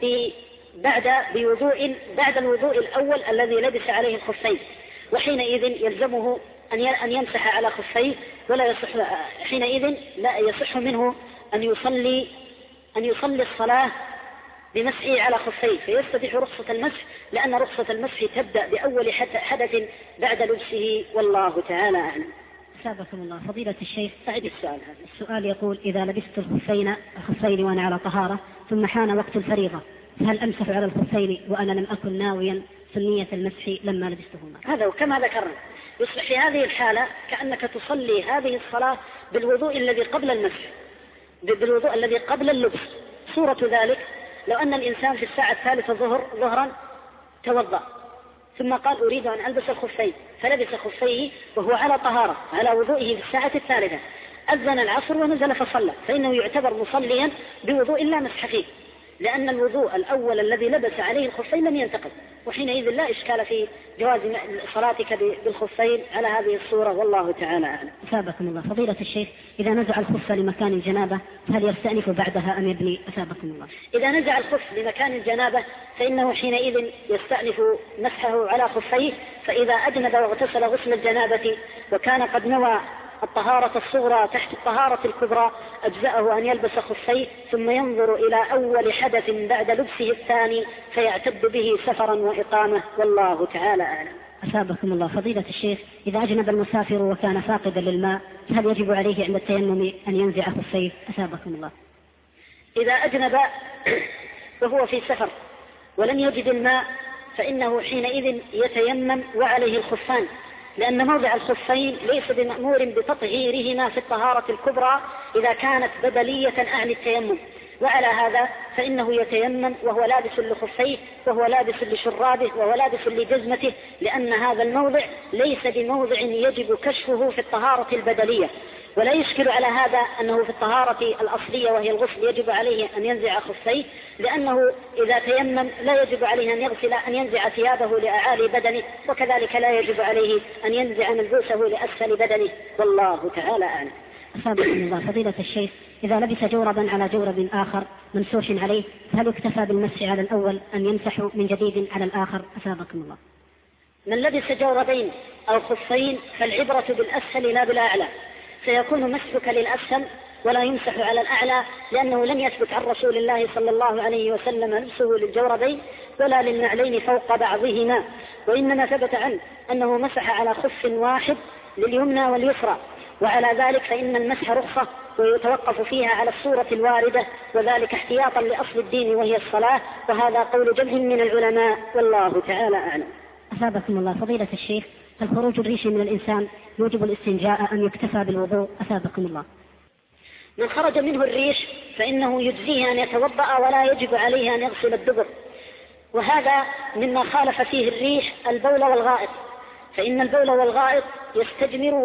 بعد الوضوء الأول الذي لبس عليه الخفين، وحينئذ يلزمه أن يمسح على خفيه، ولا يصح حينئذ لا يصح منه أن يصلي الصلاة بمسحه على خفيه، فيستطيع رخصة المسح، لأن رخصة المسح تبدأ بأول حدث بعد لبسه، والله تعالى أعلم. أثابكم الله. فضيلة الشيخ، أعد السؤال هذا. السؤال يقول: إذا لبست الخفين وأنا على طهارة ثم حان وقت الفريضة، هل أمسح على الخفين وأنا لم أكن ناويا سنية المسح لما لبستهما؟ هذا وكما ذكرنا يصبح في هذه الحالة كأنك تصلي هذه الصلاة بالوضوء الذي قبل المسح، بالوضوء الذي قبل اللبس. صورة ذلك لو أن الإنسان في الساعة 3 ظهرا توضأ ثم قال أريد أن ألبس الخفين، فلبس خفيه وهو على طهارة على وضوئه في الساعة 3، أذن العصر ونزل فصلى، فإنه يعتبر مصليا بوضوء لا مسح فيه، لأن الوضوء الأول الذي لبس عليه الخفين لم ينتقض، وحينئذ لا إشكال في جواز صلاتك بالخفين على هذه الصورة، والله تعالى أعلم. أثابكم الله. فضيلة الشيخ، إذا نزع الخف لمكان الجنابة هل يستأنف بعدها أم يبني؟ أثابكم الله. إذا نزع الخف لمكان الجنابة فإنه حينئذ يستأنف مسحه على خفيه، فإذا أجنب واغتسل غسل الجنابة وكان قد نوى الطهارة الصغرى تحت الطهارة الكبرى أجزأه أن يلبس خفيه، ثم ينظر إلى أول حدث بعد لبسه الثاني فيعتد به سفرا وإقامة، والله تعالى أعلم. أثابكم الله. فضيلة الشيخ، إذا أجنب المسافر وكان فاقدا للماء هل يجب عليه عند التيمم أن ينزع خفيه؟ أثابكم الله. إذا أجنب وهو في سفر ولم يجد الماء فإنه حينئذ يتيمم وعليه الخفان، لأن موضع الخفين ليس بمأمور بتطهيرهما في الطهارة الكبرى إذا كانت بدلية عن التيمم، وعلى هذا فإنه يتيمم وهو لابس لخفيه وهو لابس لشرابه وهو لابس لجزمته، لأن هذا الموضع ليس بموضع يجب كشفه في الطهارة البدلية. ولا يشكل على هذا أنه في الطهارة الأصلية وهي الغسل يجب عليه أن ينزع خفيه، لأنه إذا تيمم لا يجب عليه أن ينزع ثيابه لأعالي بدنه، وكذلك لا يجب عليه أن ينزع ملبوسه لأسفل بدنه، والله تعالى أعلم. أصابكم الله فضيلة الشيخ، إذا لبس جوربا على جورب آخر ممسوح عليه هل يكتفى بالمسح على الأول أن يمسح من جديد على الآخر؟ أصابكم الله. من لبس جوربين أو خفين فالعبرة بالأسفل لا بالأعلى، سيكون مسحك للأسفل ولا يمسح على الأعلى، لأنه لم يثبت عن رسول الله صلى الله عليه وسلم لبسه للجوربين ولا للنعلين فوق بعضهما، وإنما ثبت عنه أنه مسح على خف واحد لليمنى واليسرى، وعلى ذلك فإن المسح رخصة ويتوقف فيها على الصورة الواردة، وذلك احتياطا لأصل الدين وهي الصلاة، وهذا قول جمع من العلماء، والله تعالى أعلم. أثابكم الله فضيلة الشيخ، هل خروج الريش من الإنسان يوجب الاستنجاء أم يكتفى بالوضوء؟ أثابكم الله. من خرج منه الريش فإنه يجزيه أن يتوضأ ولا يجب عليه أن يغسل الدبر، وهذا مما خالف فيه الريح البول والغائط، فإن البول والغائط يستجمر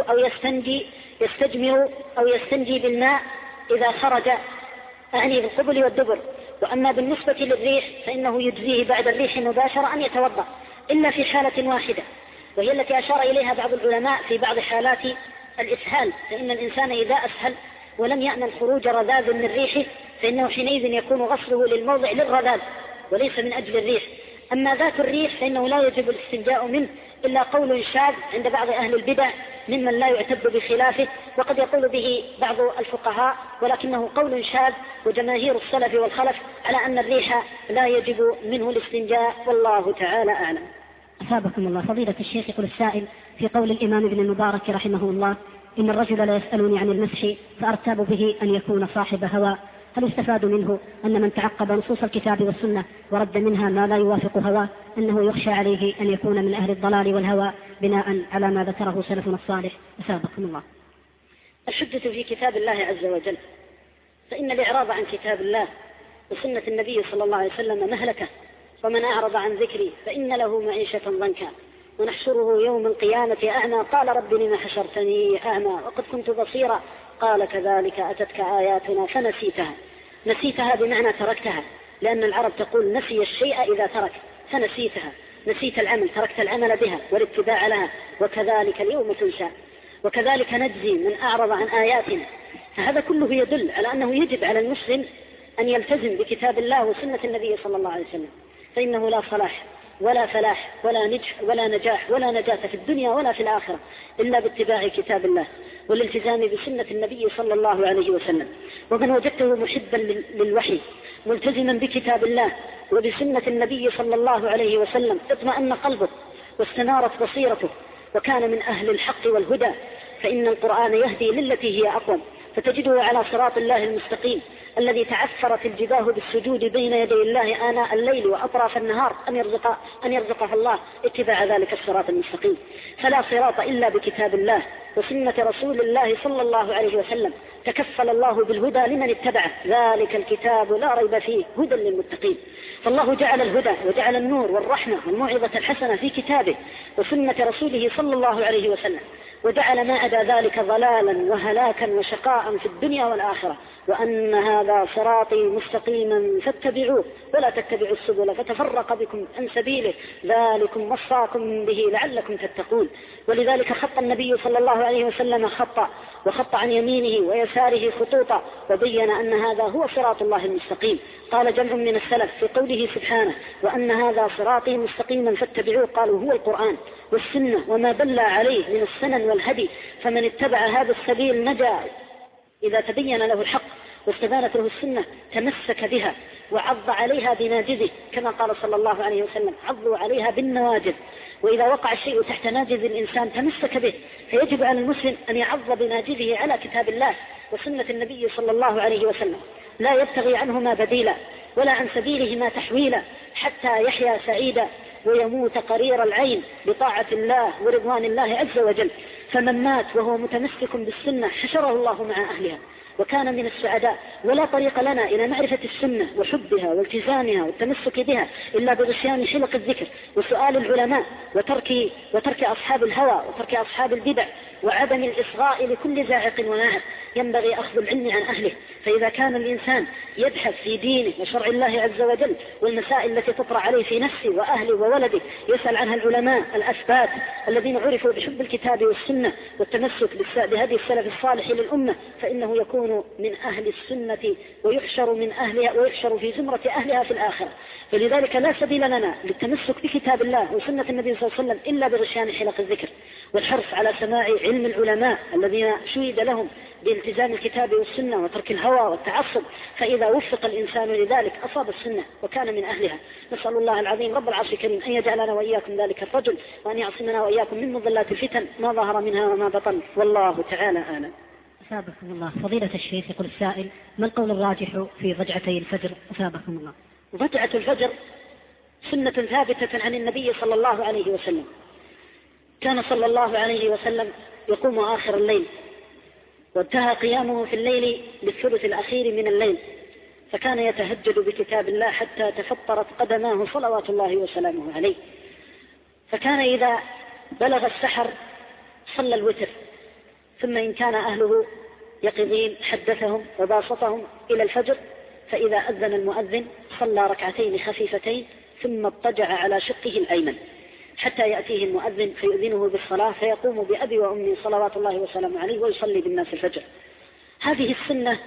أو يستنجي بالماء إذا خرج، أعني بالقبل والدبر. وأما بالنسبة للريح فإنه يجزيه بعد الريح مباشرة أن يتوضأ، إلا في حالة واحدة وهي التي أشار إليها بعض العلماء في بعض حالات الإسهال، فإن الإنسان إذا أسهل ولم يأمن خروج رذاذ من ريحه فإنه حينئذ يكون غسله للموضع للرذاذ وليس من أجل الريح. أما ذات الريح فإنه لا يجب الاستنجاء منه إلا قول شاذ عند بعض أهل البدع ممن لا يعتد بخلافه، وقد يقول به بعض الفقهاء، ولكنه قول شاذ، وجماهير السلف والخلف على أن الريح لا يجب منه الاستنجاء، والله تعالى أعلم. أثابكم الله فضيلة الشيخ، يقول السائل في قول الإمام ابن المبارك رحمه الله: إن الرجل لا يسألني عن المسح فأرتاب به أن يكون صاحب هوى، هل يستفاد منه أن من تعقب نصوص الكتاب والسنة ورد منها ما لا يوافق هواه أنه يخشى عليه أن يكون من أهل الضلال والهوى بناء على ما ذكره سلفنا الصالح؟ أثابكم الله. الحجة في كتاب الله عز وجل، فإن الإعراض عن كتاب الله وسنة النبي صلى الله عليه وسلم مهلكة، ومن أعرض عن ذكري فإن له معيشة ضنكا ونحشره يوم القيامة أعمى قال رب لم حشرتني أعمى وقد كنت بصيرا قال كذلك أتتك آياتنا فنسيتها. نسيتها بمعنى تركتها، لأن العرب تقول نسي الشيء إذا ترك، فنسيتها، نسيت العمل، تركت العمل بها والاتباع لها، وكذلك اليوم تنسى. وكذلك نجزي من أعرض عن آياتنا. فهذا كله يدل على أنه يجب على المسلم أن يلتزم بكتاب الله وسنة النبي صلى الله عليه وسلم، فإنه لا صلاح ولا فلاح ولا نجاح ولا نجاة في الدنيا ولا في الآخرة إلا باتباع كتاب الله والالتزام بسنة النبي صلى الله عليه وسلم. ومن وجدته محبا للوحي ملتزما بكتاب الله وبسنة النبي صلى الله عليه وسلم اطمأن قلبه واستنارت بصيرته وكان من أهل الحق والهدى، فإن القرآن يهدي للتي هي أقوم، فتجده على صراط الله المستقيم الذي تعثرت الجباه بالسجود بين يدي الله آناء الليل وأطراف النهار أن يرزقها الله اتباع ذلك الصراط المستقيم. فلا صراط إلا بكتاب الله وسنة رسول الله صلى الله عليه وسلم، تكفل الله بالهدى لمن اتبعه، ذلك الكتاب لا ريب فيه هدى للمتقين. فالله جعل الهدى وجعل النور والرحمة والموعظة الحسنة في كتابه وسنة رسوله صلى الله عليه وسلم، وجعل ما عدا ذلك ضلالا وهلاكا وشقاء في الدنيا والآخرة، وأن هذا صراطي مستقيما فاتبعوه ولا تتبعوا السبل فتفرق بكم عن سبيله ذلكم وصاكم به لعلكم تتقون. ولذلك خط النبي صلى الله عليه وسلم خطا وخط عن يمينه ويساره خطوطا وبين أن هذا هو صراط الله المستقيم. قال جمع من السلف في قوله سبحانه وأن هذا صراطي مستقيما فاتبعوه قالوا هو القرآن والسنة وما دل عليه من السنن والهدي، فمن اتبع هذا السبيل نجا إذا تبين له الحق واستبانت له السنة تمسك بها وعض عليها بناجذه، كما قال صلى الله عليه وسلم عضوا عليها بالنواجذ. وإذا وقع الشيء تحت ناجذ الإنسان تمسك به، فيجب على المسلم أن يعض بناجذه على كتاب الله وسنة النبي صلى الله عليه وسلم، لا يبتغي عنهما بديلا ولا عن سبيلهما تحويلا حتى يحيا سعيدا ويموت قرير العين بطاعة الله ورضوان الله عز وجل. فمن مات وهو متمسك بالسنة حشره الله مع أهلها، وكان من السعداء. ولا طريق لنا إلى معرفة السنة وحبها والتزامها والتمسك بها إلا بغشيان حلق الذكر وسؤال العلماء وترك أصحاب الهوى وترك أصحاب البدع وعدم الإصغاء لكل زاعق وناعق. ينبغي أخذ العلم عن أهله. فإذا كان الإنسان يبحث في دينه وشرع الله عز وجل والمسائل التي تطرأ عليه في نفسه وأهله وولده يسأل عنها العلماء الأثبات الذين عرفوا بحب الكتاب والسنة والتمسك بهدي السلف الصالح للأمة، فإنه يكون من أهل السنة ويحشر من أهلها ويحشر في زمرة أهلها في الآخرة. فلذلك لا سبيل لنا للتمسك بكتاب الله وسنة النبي صلى الله عليه وسلم إلا بغشيان حلق الذكر والحرص على سماع علم العلماء الذين شهد لهم بالتزام الكتاب والسنة وترك الهوى والتعصب. فإذا وفق الإنسان لذلك أصاب السنة وكان من أهلها. نسأل الله العظيم رب العرش الكريم أن يجعلنا وإياكم ذلك الرجل، وأن يعصمنا وإياكم من مضلات الفتن ما ظهر منها وما بطن، والله تعالى أعلم. أثابكم الله. فضيلة الشيخ، يقول السائل: ما القول الراجح في ضجعتي الفجر؟ أثابكم الله. ضجعة الفجر سنة ثابتة عن النبي صلى الله عليه وسلم. كان صلى الله عليه وسلم يقوم آخر الليل، وانتهى قيامه في الليل بالثلث الأخير من الليل، فكان يتهجد بكتاب الله حتى تفطرت قدماه صلوات الله وسلامه عليه. فكان إذا بلغ السحر صلى الوتر، ثم إن كان أهله يقظين حدثهم وباسطهم إلى الفجر، فإذا أذن المؤذن صلى ركعتين خفيفتين ثم اضطجع على شقه الأيمن حتى يأتيه المؤذن فيؤذنه بالصلاة، فيقوم بأبي وأمي صلوات الله وسلامه عليه ويصلي بالناس الفجر. هذه السنة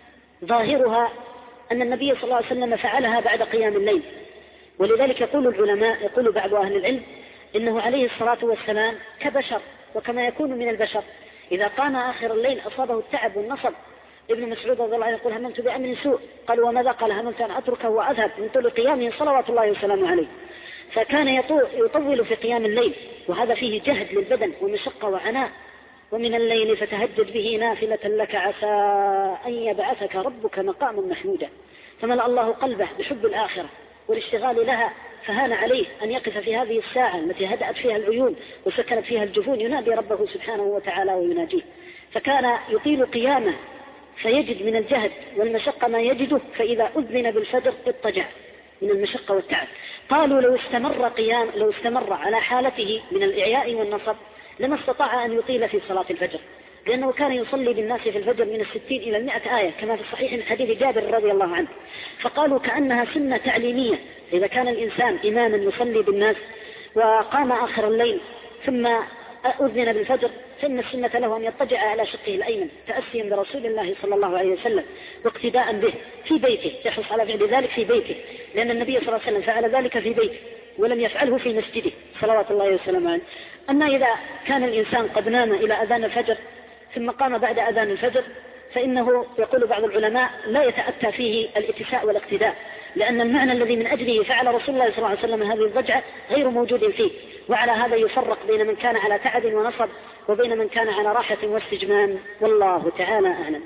ظاهرها أن النبي صلى الله عليه وسلم فعلها بعد قيام الليل، ولذلك يقول العلماء، يقول بعض أهل العلم إنه عليه الصلاة والسلام كبشر، وكما يكون من البشر إذا قام آخر الليل أصابه التعب والنصب. ابن مسعود رضي الله عنه يقول: هممت بأمر سوء، قال: وماذا؟ قال: هممت أن أتركه وأذهب، من طول قيامه صلوات الله وسلامه عليه. فكان يطول في قيام الليل، وهذا فيه جهد للبدن ومشقة وعناء. ومن الليل فتهجد به نافلة لك عسى أن يبعثك ربك مقاما محمودا. فملأ الله قلبه بحب الآخرة والاشتغال لها، فهان عليه أن يقف في هذه الساعة التي هدأت فيها العيون وسكنت فيها الجفون ينادي ربه سبحانه وتعالى ويناجيه. فكان يطيل قيامه فيجد من الجهد والمشقة ما يجده، فإذا أذن بالفجر اضطجع من المشقة والتعب. قالوا لو استمر على حالته من الإعياء والنصب لما استطاع أن يطيل في صلاة الفجر، لأنه كان يصلي بالناس في الفجر من 60 إلى 100 آية كما في الصحيح من حديث جابر رضي الله عنه. فقالوا كأنها سنة تعليمية. إذا كان الإنسان إماما يصلي بالناس وقام آخر الليل ثم أذن بالفجر، فإن السنة له أن يضطجع على شقه الأيمن تأسيا برسول الله صلى الله عليه وسلم واقتداء به في بيته، يحرص على فعل ذلك في بيته، لأن النبي صلى الله عليه وسلم فعل ذلك في بيته ولم يفعله في مسجده صلوات الله وسلامه عليه. أما إذا كان الإنسان قد نام إلى أذان الفجر ثم قام بعد أذان الفجر، فإنه يقول بعض العلماء لا يتأتى فيه الاتساء والاقتداء، لأن المعنى الذي من أجله فعل رسول الله صلى الله عليه وسلم هذه الضجعة غير موجود فيه. وعلى هذا يفرق بين من كان على تعب ونصب وبين من كان على راحة واستجمام، والله تعالى أعلم.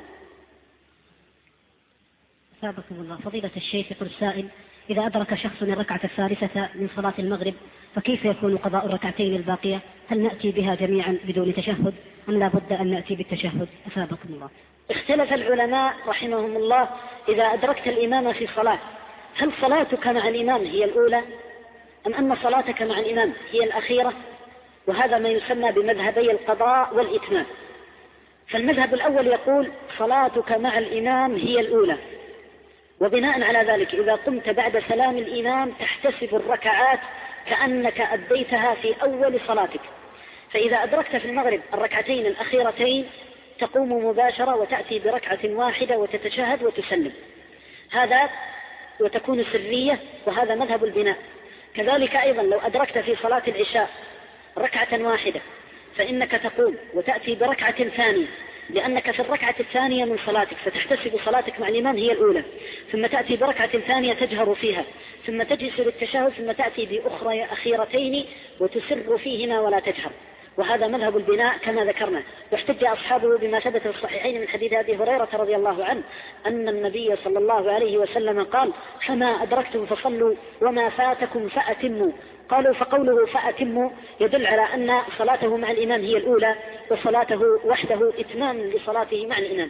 أثابكم الله. فضيلة الشيخ، يقول السائل: إذا أدرك شخص الركعة الثالثة من صلاة المغرب فكيف يكون قضاء الركعتين الباقية؟ هل نأتي بها جميعا بدون تشهد أم لا بد أن نأتي بالتشهد؟ أثابكم الله. اختلف العلماء رحمهم الله: إذا أدركت الإمام في صلاة هل صلاتك مع الإمام هي الأولى أم أن صلاتك مع الإمام هي الأخيرة؟ وهذا ما يسمى بمذهبي القضاء والإتمام. فالمذهب الأول يقول صلاتك مع الإمام هي الأولى، وبناء على ذلك إذا قمت بعد سلام الإمام تحتسب الركعات كأنك أديتها في أول صلاتك. فإذا أدركت في المغرب الركعتين الأخيرتين تقوم مباشرة وتأتي بركعة واحدة وتتشهد وتسلم، هذا وتكون سرية، وهذا مذهب البناء. كذلك أيضا لو أدركت في صلاة العشاء ركعة واحدة فإنك تقوم وتأتي بركعة ثانية، لأنك في الركعة الثانية من صلاتك فتحتسب صلاتك مع الإمام هي الأولى، ثم تأتي بركعة ثانية تجهر فيها، ثم تجلس للتشهد، ثم تأتي بأخرى أخيرتين وتسر فيهما ولا تجهر، وهذا مذهب البناء كما ذكرنا. واحتج أصحابه بما ثبت في الصحيحين من حديث أبي هريرة رضي الله عنه أن النبي صلى الله عليه وسلم قال: فما أدركتم فصلوا وما فاتكم فأتموا. قالوا: فقوله فأتموا يدل على أن صلاته مع الإمام هي الأولى وصلاته وحده إتمام لصلاته مع الإمام.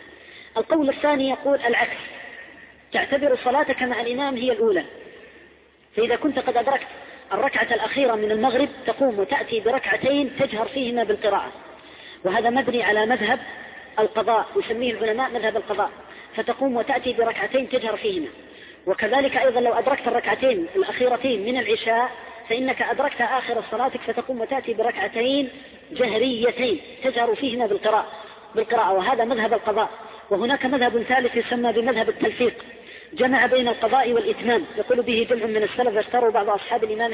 القول الثاني يقول العكس، تعتبر صلاتك مع الإمام هي الأولى، فإذا كنت قد أدركت الركعة الأخيرة من المغرب تقوم وتأتي بركعتين تجهر فيهما بالقراءة، وهذا مبني على مذهب القضاء، يسميه العلماء مذهب القضاء، فتقوم وتأتي بركعتين تجهر فيهما. وكذلك أيضا لو أدركت الركعتين الأخيرتين من العشاء فإنك أدركت آخر صلاتك فتقوم وتأتي بركعتين جهريتين تجهر فيهما بالقراءة، وهذا مذهب القضاء. وهناك مذهب ثالث يسمى بمذهب التلفيق، جمع بين القضاء والإتمام، يقول به جمع من السلف، اختاروا بعض أصحاب الإمام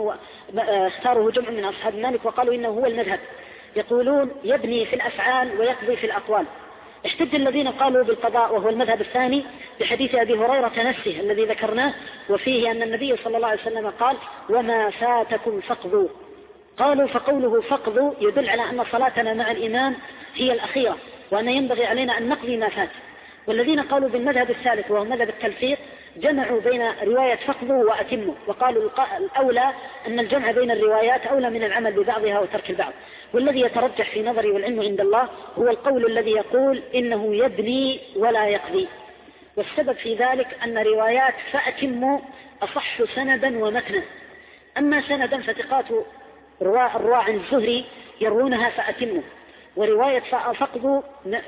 اختاره جمع من أصحاب مالك وقالوا إنه هو المذهب، يقولون يبني في الأفعال ويقضي في الأقوال. احتج الذين قالوا بالقضاء وهو المذهب الثاني بحديث أبي هريرة نفسه الذي ذكرناه، وفيه أن النبي صلى الله عليه وسلم قال وما فاتكم فاقضوا. قالوا فقوله فاقضوا يدل على أن صلاتنا مع الإمام هي الأخيرة، وأن ينبغي علينا أن نقضي ما فات. والذين قالوا بالمذهب الثالث وهو مذهب التلفيق جمعوا بين رواية فاقضوا وأتموا، وقالوا الأولى أن الجمع بين الروايات أولى من العمل ببعضها وترك البعض. والذي يترجح في نظري والعلم عند الله هو القول الذي يقول إنه يبني ولا يقضي، والسبب في ذلك أن روايات فأتموا أصح سندا ومتنا، أما سندا فثقات الرواة عن الزهري يروونها فأتموا، ورواية فاقضوا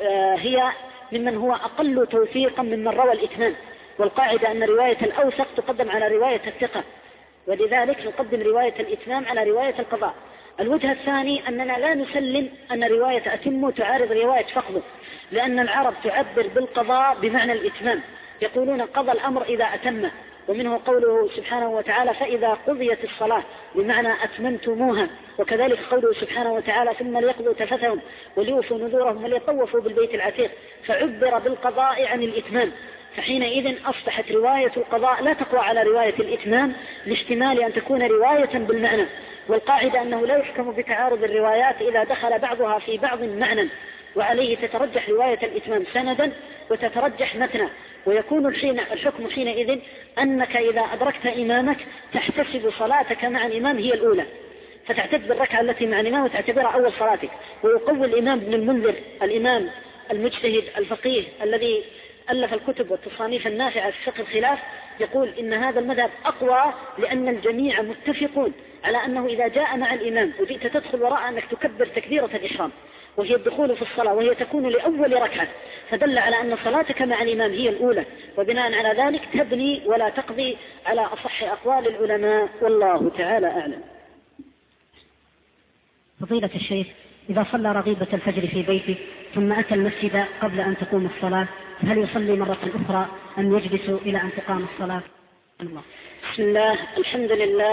هي ممن هو أقل توثيقا ممن روى الإتمام، والقاعدة أن رواية الأوثق تقدم على رواية الثقة، ولذلك نقدم رواية الإتمام على رواية القضاء. الوجه الثاني أننا لا نسلم أن رواية أتموا تعارض رواية فاقضوا، لأن العرب تعبر بالقضاء بمعنى الإتمام، يقولون قضى الأمر إذا أتم، ومنه قوله سبحانه وتعالى فإذا قضيت الصلاة بمعنى أتممتموها، وكذلك قوله سبحانه وتعالى ثم ليقضوا تفثهم وليوفوا نذورهم وليطوفوا بالبيت العتيق، فعبر بالقضاء عن الإتمام، فحينئذ أصبحت رواية القضاء لا تقوى على رواية الإتمام لاحتمال أن تكون رواية بالمعنى. والقاعدة أنه لا يحكم بتعارض الروايات إذا دخل بعضها في بعض معنى، وعليه تترجح رواية الإتمام سندا وتترجح متنا، ويكون الحكم حينئذ أنك إذا أدركت إمامك تحتسب صلاتك مع الإمام هي الأولى، فتعتد بالركعة التي مع الإمام وتعتبرها أول صلاتك. ويقوي الإمام ابن المنذر الإمام المجتهد الفقيه الذي ألف الكتب والتصانيف النافعة في فقه الخلاف، يقول إن هذا المذهب أقوى لأن الجميع متفقون على أنه إذا جاء مع الإمام وجئت تدخل وراء أنك تكبر تكبيرة الإحرام، وهي الدخول في الصلاة، وهي تكون لأول ركعة، فدل على أن صلاتك مع الإمام هي الأولى، وبناء على ذلك تبني ولا تقضي على أصح أقوال العلماء، والله تعالى أعلم. فضيلة الشيخ، إذا صلى رغيبة الفجر في بيته ثم أتى المسجد قبل أن تقوم الصلاة هل يصلي مرة أخرى أم يجلس إلى أن تقام الصلاة؟ الله. بسم الله، الحمد لله،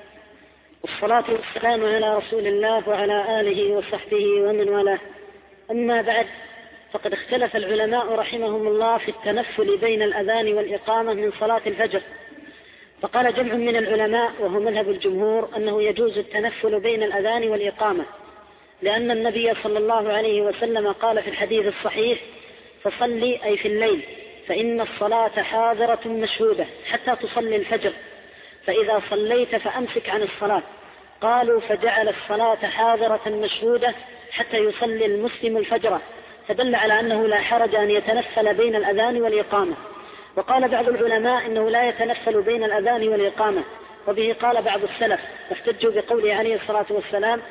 والصلاة والسلام على رسول الله وعلى آله وصحبه ومن والاه. أما بعد، فقد اختلف العلماء رحمهم الله في التنفل بين الأذان والإقامة من صلاة الفجر، فقال جمع من العلماء وهو مذهب الجمهور أنه يجوز التنفل بين الأذان والإقامة، لأن النبي صلى الله عليه وسلم قال في الحديث الصحيح فصلي أي في الليل فإن الصلاة حاضرة مشهودة حتى تصلي الفجر، فإذا صليت فأمسك عن الصلاة. قالوا فجعل الصلاة حاضرة مشهودة حتى يصلي المسلم الفجر، فدل على أنه لا حرج أن يتنفل بين الأذان والإقامة. وقال بعض العلماء إنه لا يتنفل بين الأذان والإقامة، وبه قال بعض السلف، واحتجوا بقوله عليه الصلاة والسلام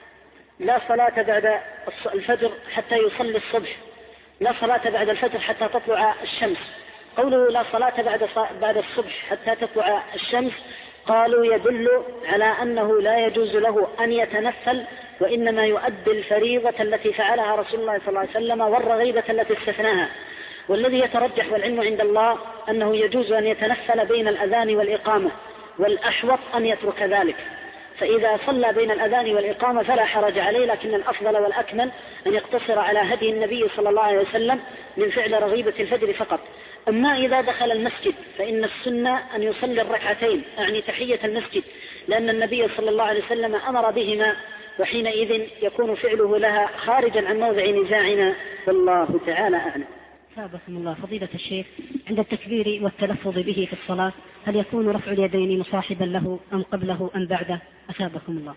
لا صلاة بعد الفجر حتى يصلي الصبح، لا صلاة بعد الفجر حتى تطلع الشمس. قوله لا صلاة بعد الصبح حتى تطلع الشمس قالوا يدل على أنه لا يجوز له أن يتنفل، وإنما يؤدي الفريضة التي فعلها رسول الله صلى الله عليه وسلم والرغيبة التي استثناها. والذي يترجح والعلم عند الله أنه يجوز أن يتنفل بين الأذان والإقامة، والأحوط أن يترك ذلك، فإذا صلى بين الأذان والإقامة فلا حرج عليه، لكن الأفضل والأكمل أن يقتصر على هدي النبي صلى الله عليه وسلم من فعل رغيبة الفجر فقط. أما إذا دخل المسجد فإن السنة أن يصلي الركعتين، أعني تحية المسجد، لأن النبي صلى الله عليه وسلم أمر بهما، وحينئذ يكون فعله لها خارجا عن موضع نزاعنا، والله تعالى أعلم. أثابكم الله. فضيلة الشيخ، عند التكبير والتلفظ به في الصلاة هل يكون رفع اليدين مصاحبا له أم قبله أم بعده؟ أثابكم الله.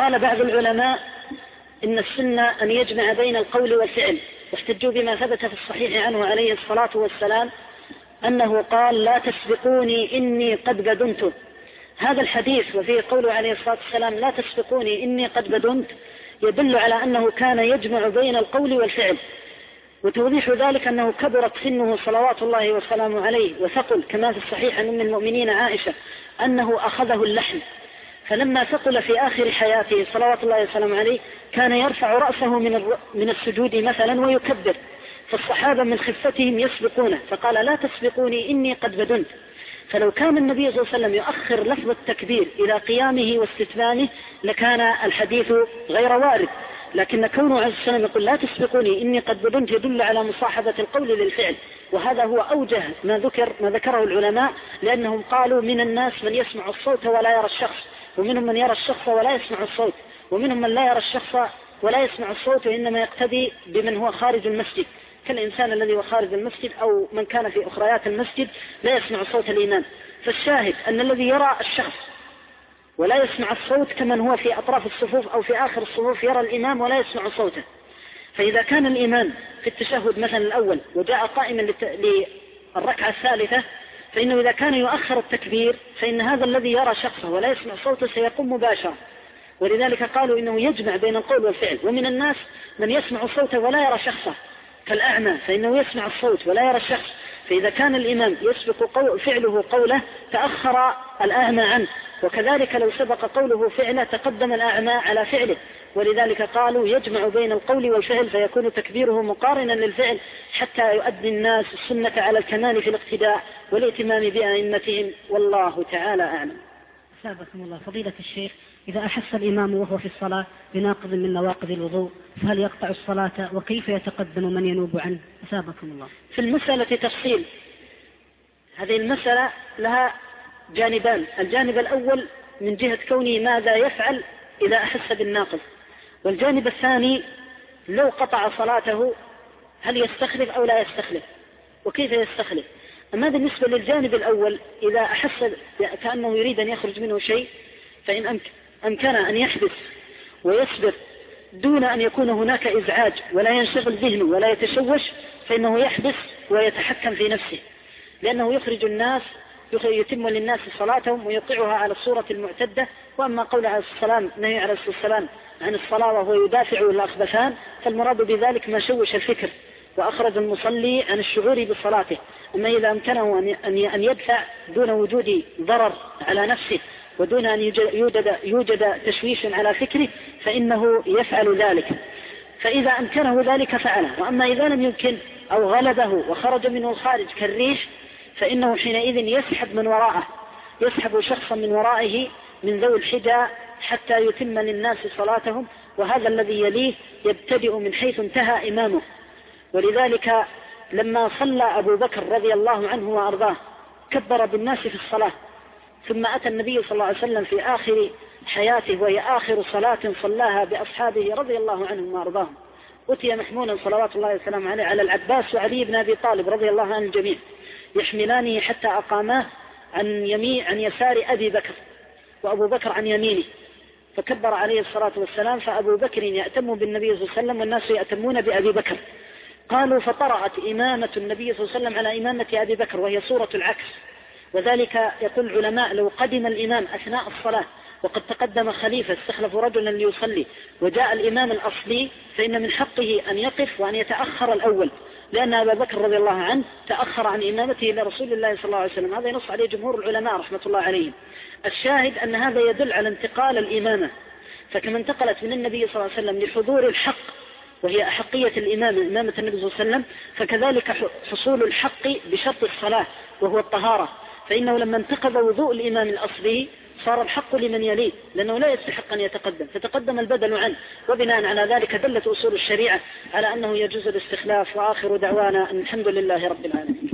قال بعض العلماء إن السنة أن يجمع بين القول والفعل، واحتجوا بما ثبت في الصحيح عنه عليه الصلاة والسلام أنه قال لا تسبقوني إني قد بدنت. هذا الحديث وفيه قوله عليه الصلاة والسلام لا تسبقوني إني قد بدنت يدل على أنه كان يجمع بين القول والفعل، وتوضيح ذلك أنه كبرت سنه صلوات الله وسلامه عليه وثقل، كما في الصحيح عن أم المؤمنين عائشة أنه أخذه اللحم، فلما ثقل في آخر حياته صلوات الله وسلامه عليه كان يرفع رأسه من السجود مثلا ويكبر، فالصحابة من خفتهم يسبقونه، فقال لا تسبقوني إني قد بدنت. فلو كان النبي صلى الله عليه وسلم يؤخر لفظ التكبير إلى قيامه واستتمامه لكان الحديث غير وارد، لكن كونه عليه السلام يقول لا تسبقوني إني قد بدنت يدل على مصاحبة القول للفعل، وهذا هو أوجه ما ذكره العلماء، لأنهم قالوا من الناس من يسمع الصوت ولا يرى الشخص، ومنهم من يرى الشخص ولا يسمع الصوت، ومنهم من لا يرى الشخص ولا يسمع الصوت وإنما يقتدي بمن هو خارج المسجد، كالإنسان الذي هو خارج المسجد أو من كان في أخريات المسجد لا يسمع صوت الإمام. فالشاهد أن الذي يرى الشخص ولا يسمع الصوت كمن هو في أطراف الصفوف أو في آخر الصفوف يرى الإمام ولا يسمع صوته. فإذا كان الإمام في التشهد مثلا الأول وجاء قائما للركعة الثالثة، فإنه إذا كان يؤخر التكبير فإن هذا الذي يرى شخصه ولا يسمع صوته سيقوم مباشرة، ولذلك قالوا إنه يجمع بين القول والفعل. ومن الناس من يسمع صوته ولا يرى شخصه كالأعمى، فإنه يسمع الصوت ولا يرى الشخص، فإذا كان الإمام يسبق فعله قوله تأخر الأعمى عنه، وكذلك لو سبق قوله فعله تقدم الأعمى على فعله، ولذلك قالوا يجمع بين القول والفعل فيكون تكبيره مقارنا للفعل حتى يؤدي الناس السنة على الكمال في الاقتداء والائتمام بأئمتهم، والله تعالى أعلم. أثابكم الله. فضيلة الشيخ، إذا أحس الإمام وهو في الصلاة بناقض من نواقض الوضوء فهل يقطع الصلاة، وكيف يتقدم من ينوب عنه؟ أثابكم الله. في المسألة تفصيل، هذه المسألة لها جانبان، الجانب الأول من جهة كونه ماذا يفعل إذا أحس بالناقض، والجانب الثاني لو قطع صلاته هل يستخلف أو لا يستخلف، وكيف يستخلف. أما بالنسبة للجانب الأول إذا أحس كأنه يريد أن يخرج منه شيء فإن أمكن أن يحبس ويصبر دون أن يكون هناك إزعاج ولا ينشغل ذهنه ولا يتشوش، فإنه يحبس ويتحكم في نفسه، لأنه يخرج الناس يتم للناس صلاتهم ويقعها على الصورة المعتدة. وأما قول عليه السلام نهي عليه السلام عن الصلاة وهو يدافع الأخبثان، فالمراد بذلك ما شوش الفكر وأخرج المصلي عن الشعور بصلاته. أما إذا أمكنه أن يدفع دون وجود ضرر على نفسه ودون أن يوجد تشويش على فكره فإنه يفعل ذلك، فإذا أمكنه ذلك فعله. وأما إذا لم يمكن أو غلبه وخرج منه الخارج كالريح فإنه حينئذ يسحب من وراءه، يسحب شخصا من ورائه من ذوي الحجى حتى يتم للناس صلاتهم، وهذا الذي يليه يبتدئ من حيث انتهى إمامه. ولذلك لما صلى أبو بكر رضي الله عنه وأرضاه كبر بالناس في الصلاة، ثم أتى النبي صلى الله عليه وسلم في آخر حياته وهي آخر صلاة صلاها بأصحابه رضي الله عنهم وأرضاهم، أتي محمولا صلوات الله وسلامه عليه على العباس وعلي بن أبي طالب رضي الله عن الجميع يحملانه حتى أقاماه عن يسار أبي بكر وأبو بكر عن يمينه، فكبر عليه الصلاة والسلام، فأبو بكر يأتم بالنبي صلى الله عليه وسلم والناس يأتمون بأبي بكر. قالوا فطرأت إمامة النبي صلى الله عليه وسلم على إمامة أبي بكر وهي صورة العكس، وذلك يقول العلماء لو قدم الإمام أثناء الصلاة وقد تقدم خليفة استخلف رجلا ليصلي وجاء الإمام الأصلي فإن من حقه أن يقف وأن يتأخر الأول، لأن أبا بكر رضي الله عنه تأخر عن إمامته إلى رسول الله صلى الله عليه وسلم. هذا ينص عليه جمهور العلماء رحمة الله عليهم. الشاهد أن هذا يدل على انتقال الإمامة، فكما انتقلت من النبي صلى الله عليه وسلم لحضور الحق وهي أحقية الإمامة إمامة النبي صلى الله عليه وسلم، فكذلك حصول الحق بشرط الصلاة وهو الطهارة، فإنه لما انتقض وضوء الإمام الأصلي صار الحق لمن يليه لأنه لا يستحق أن يتقدم فتقدم البدل عنه، وبناء على ذلك دلت أصول الشريعة على أنه يجوز الاستخلاف. وآخر دعوانا أن الحمد لله رب العالمين.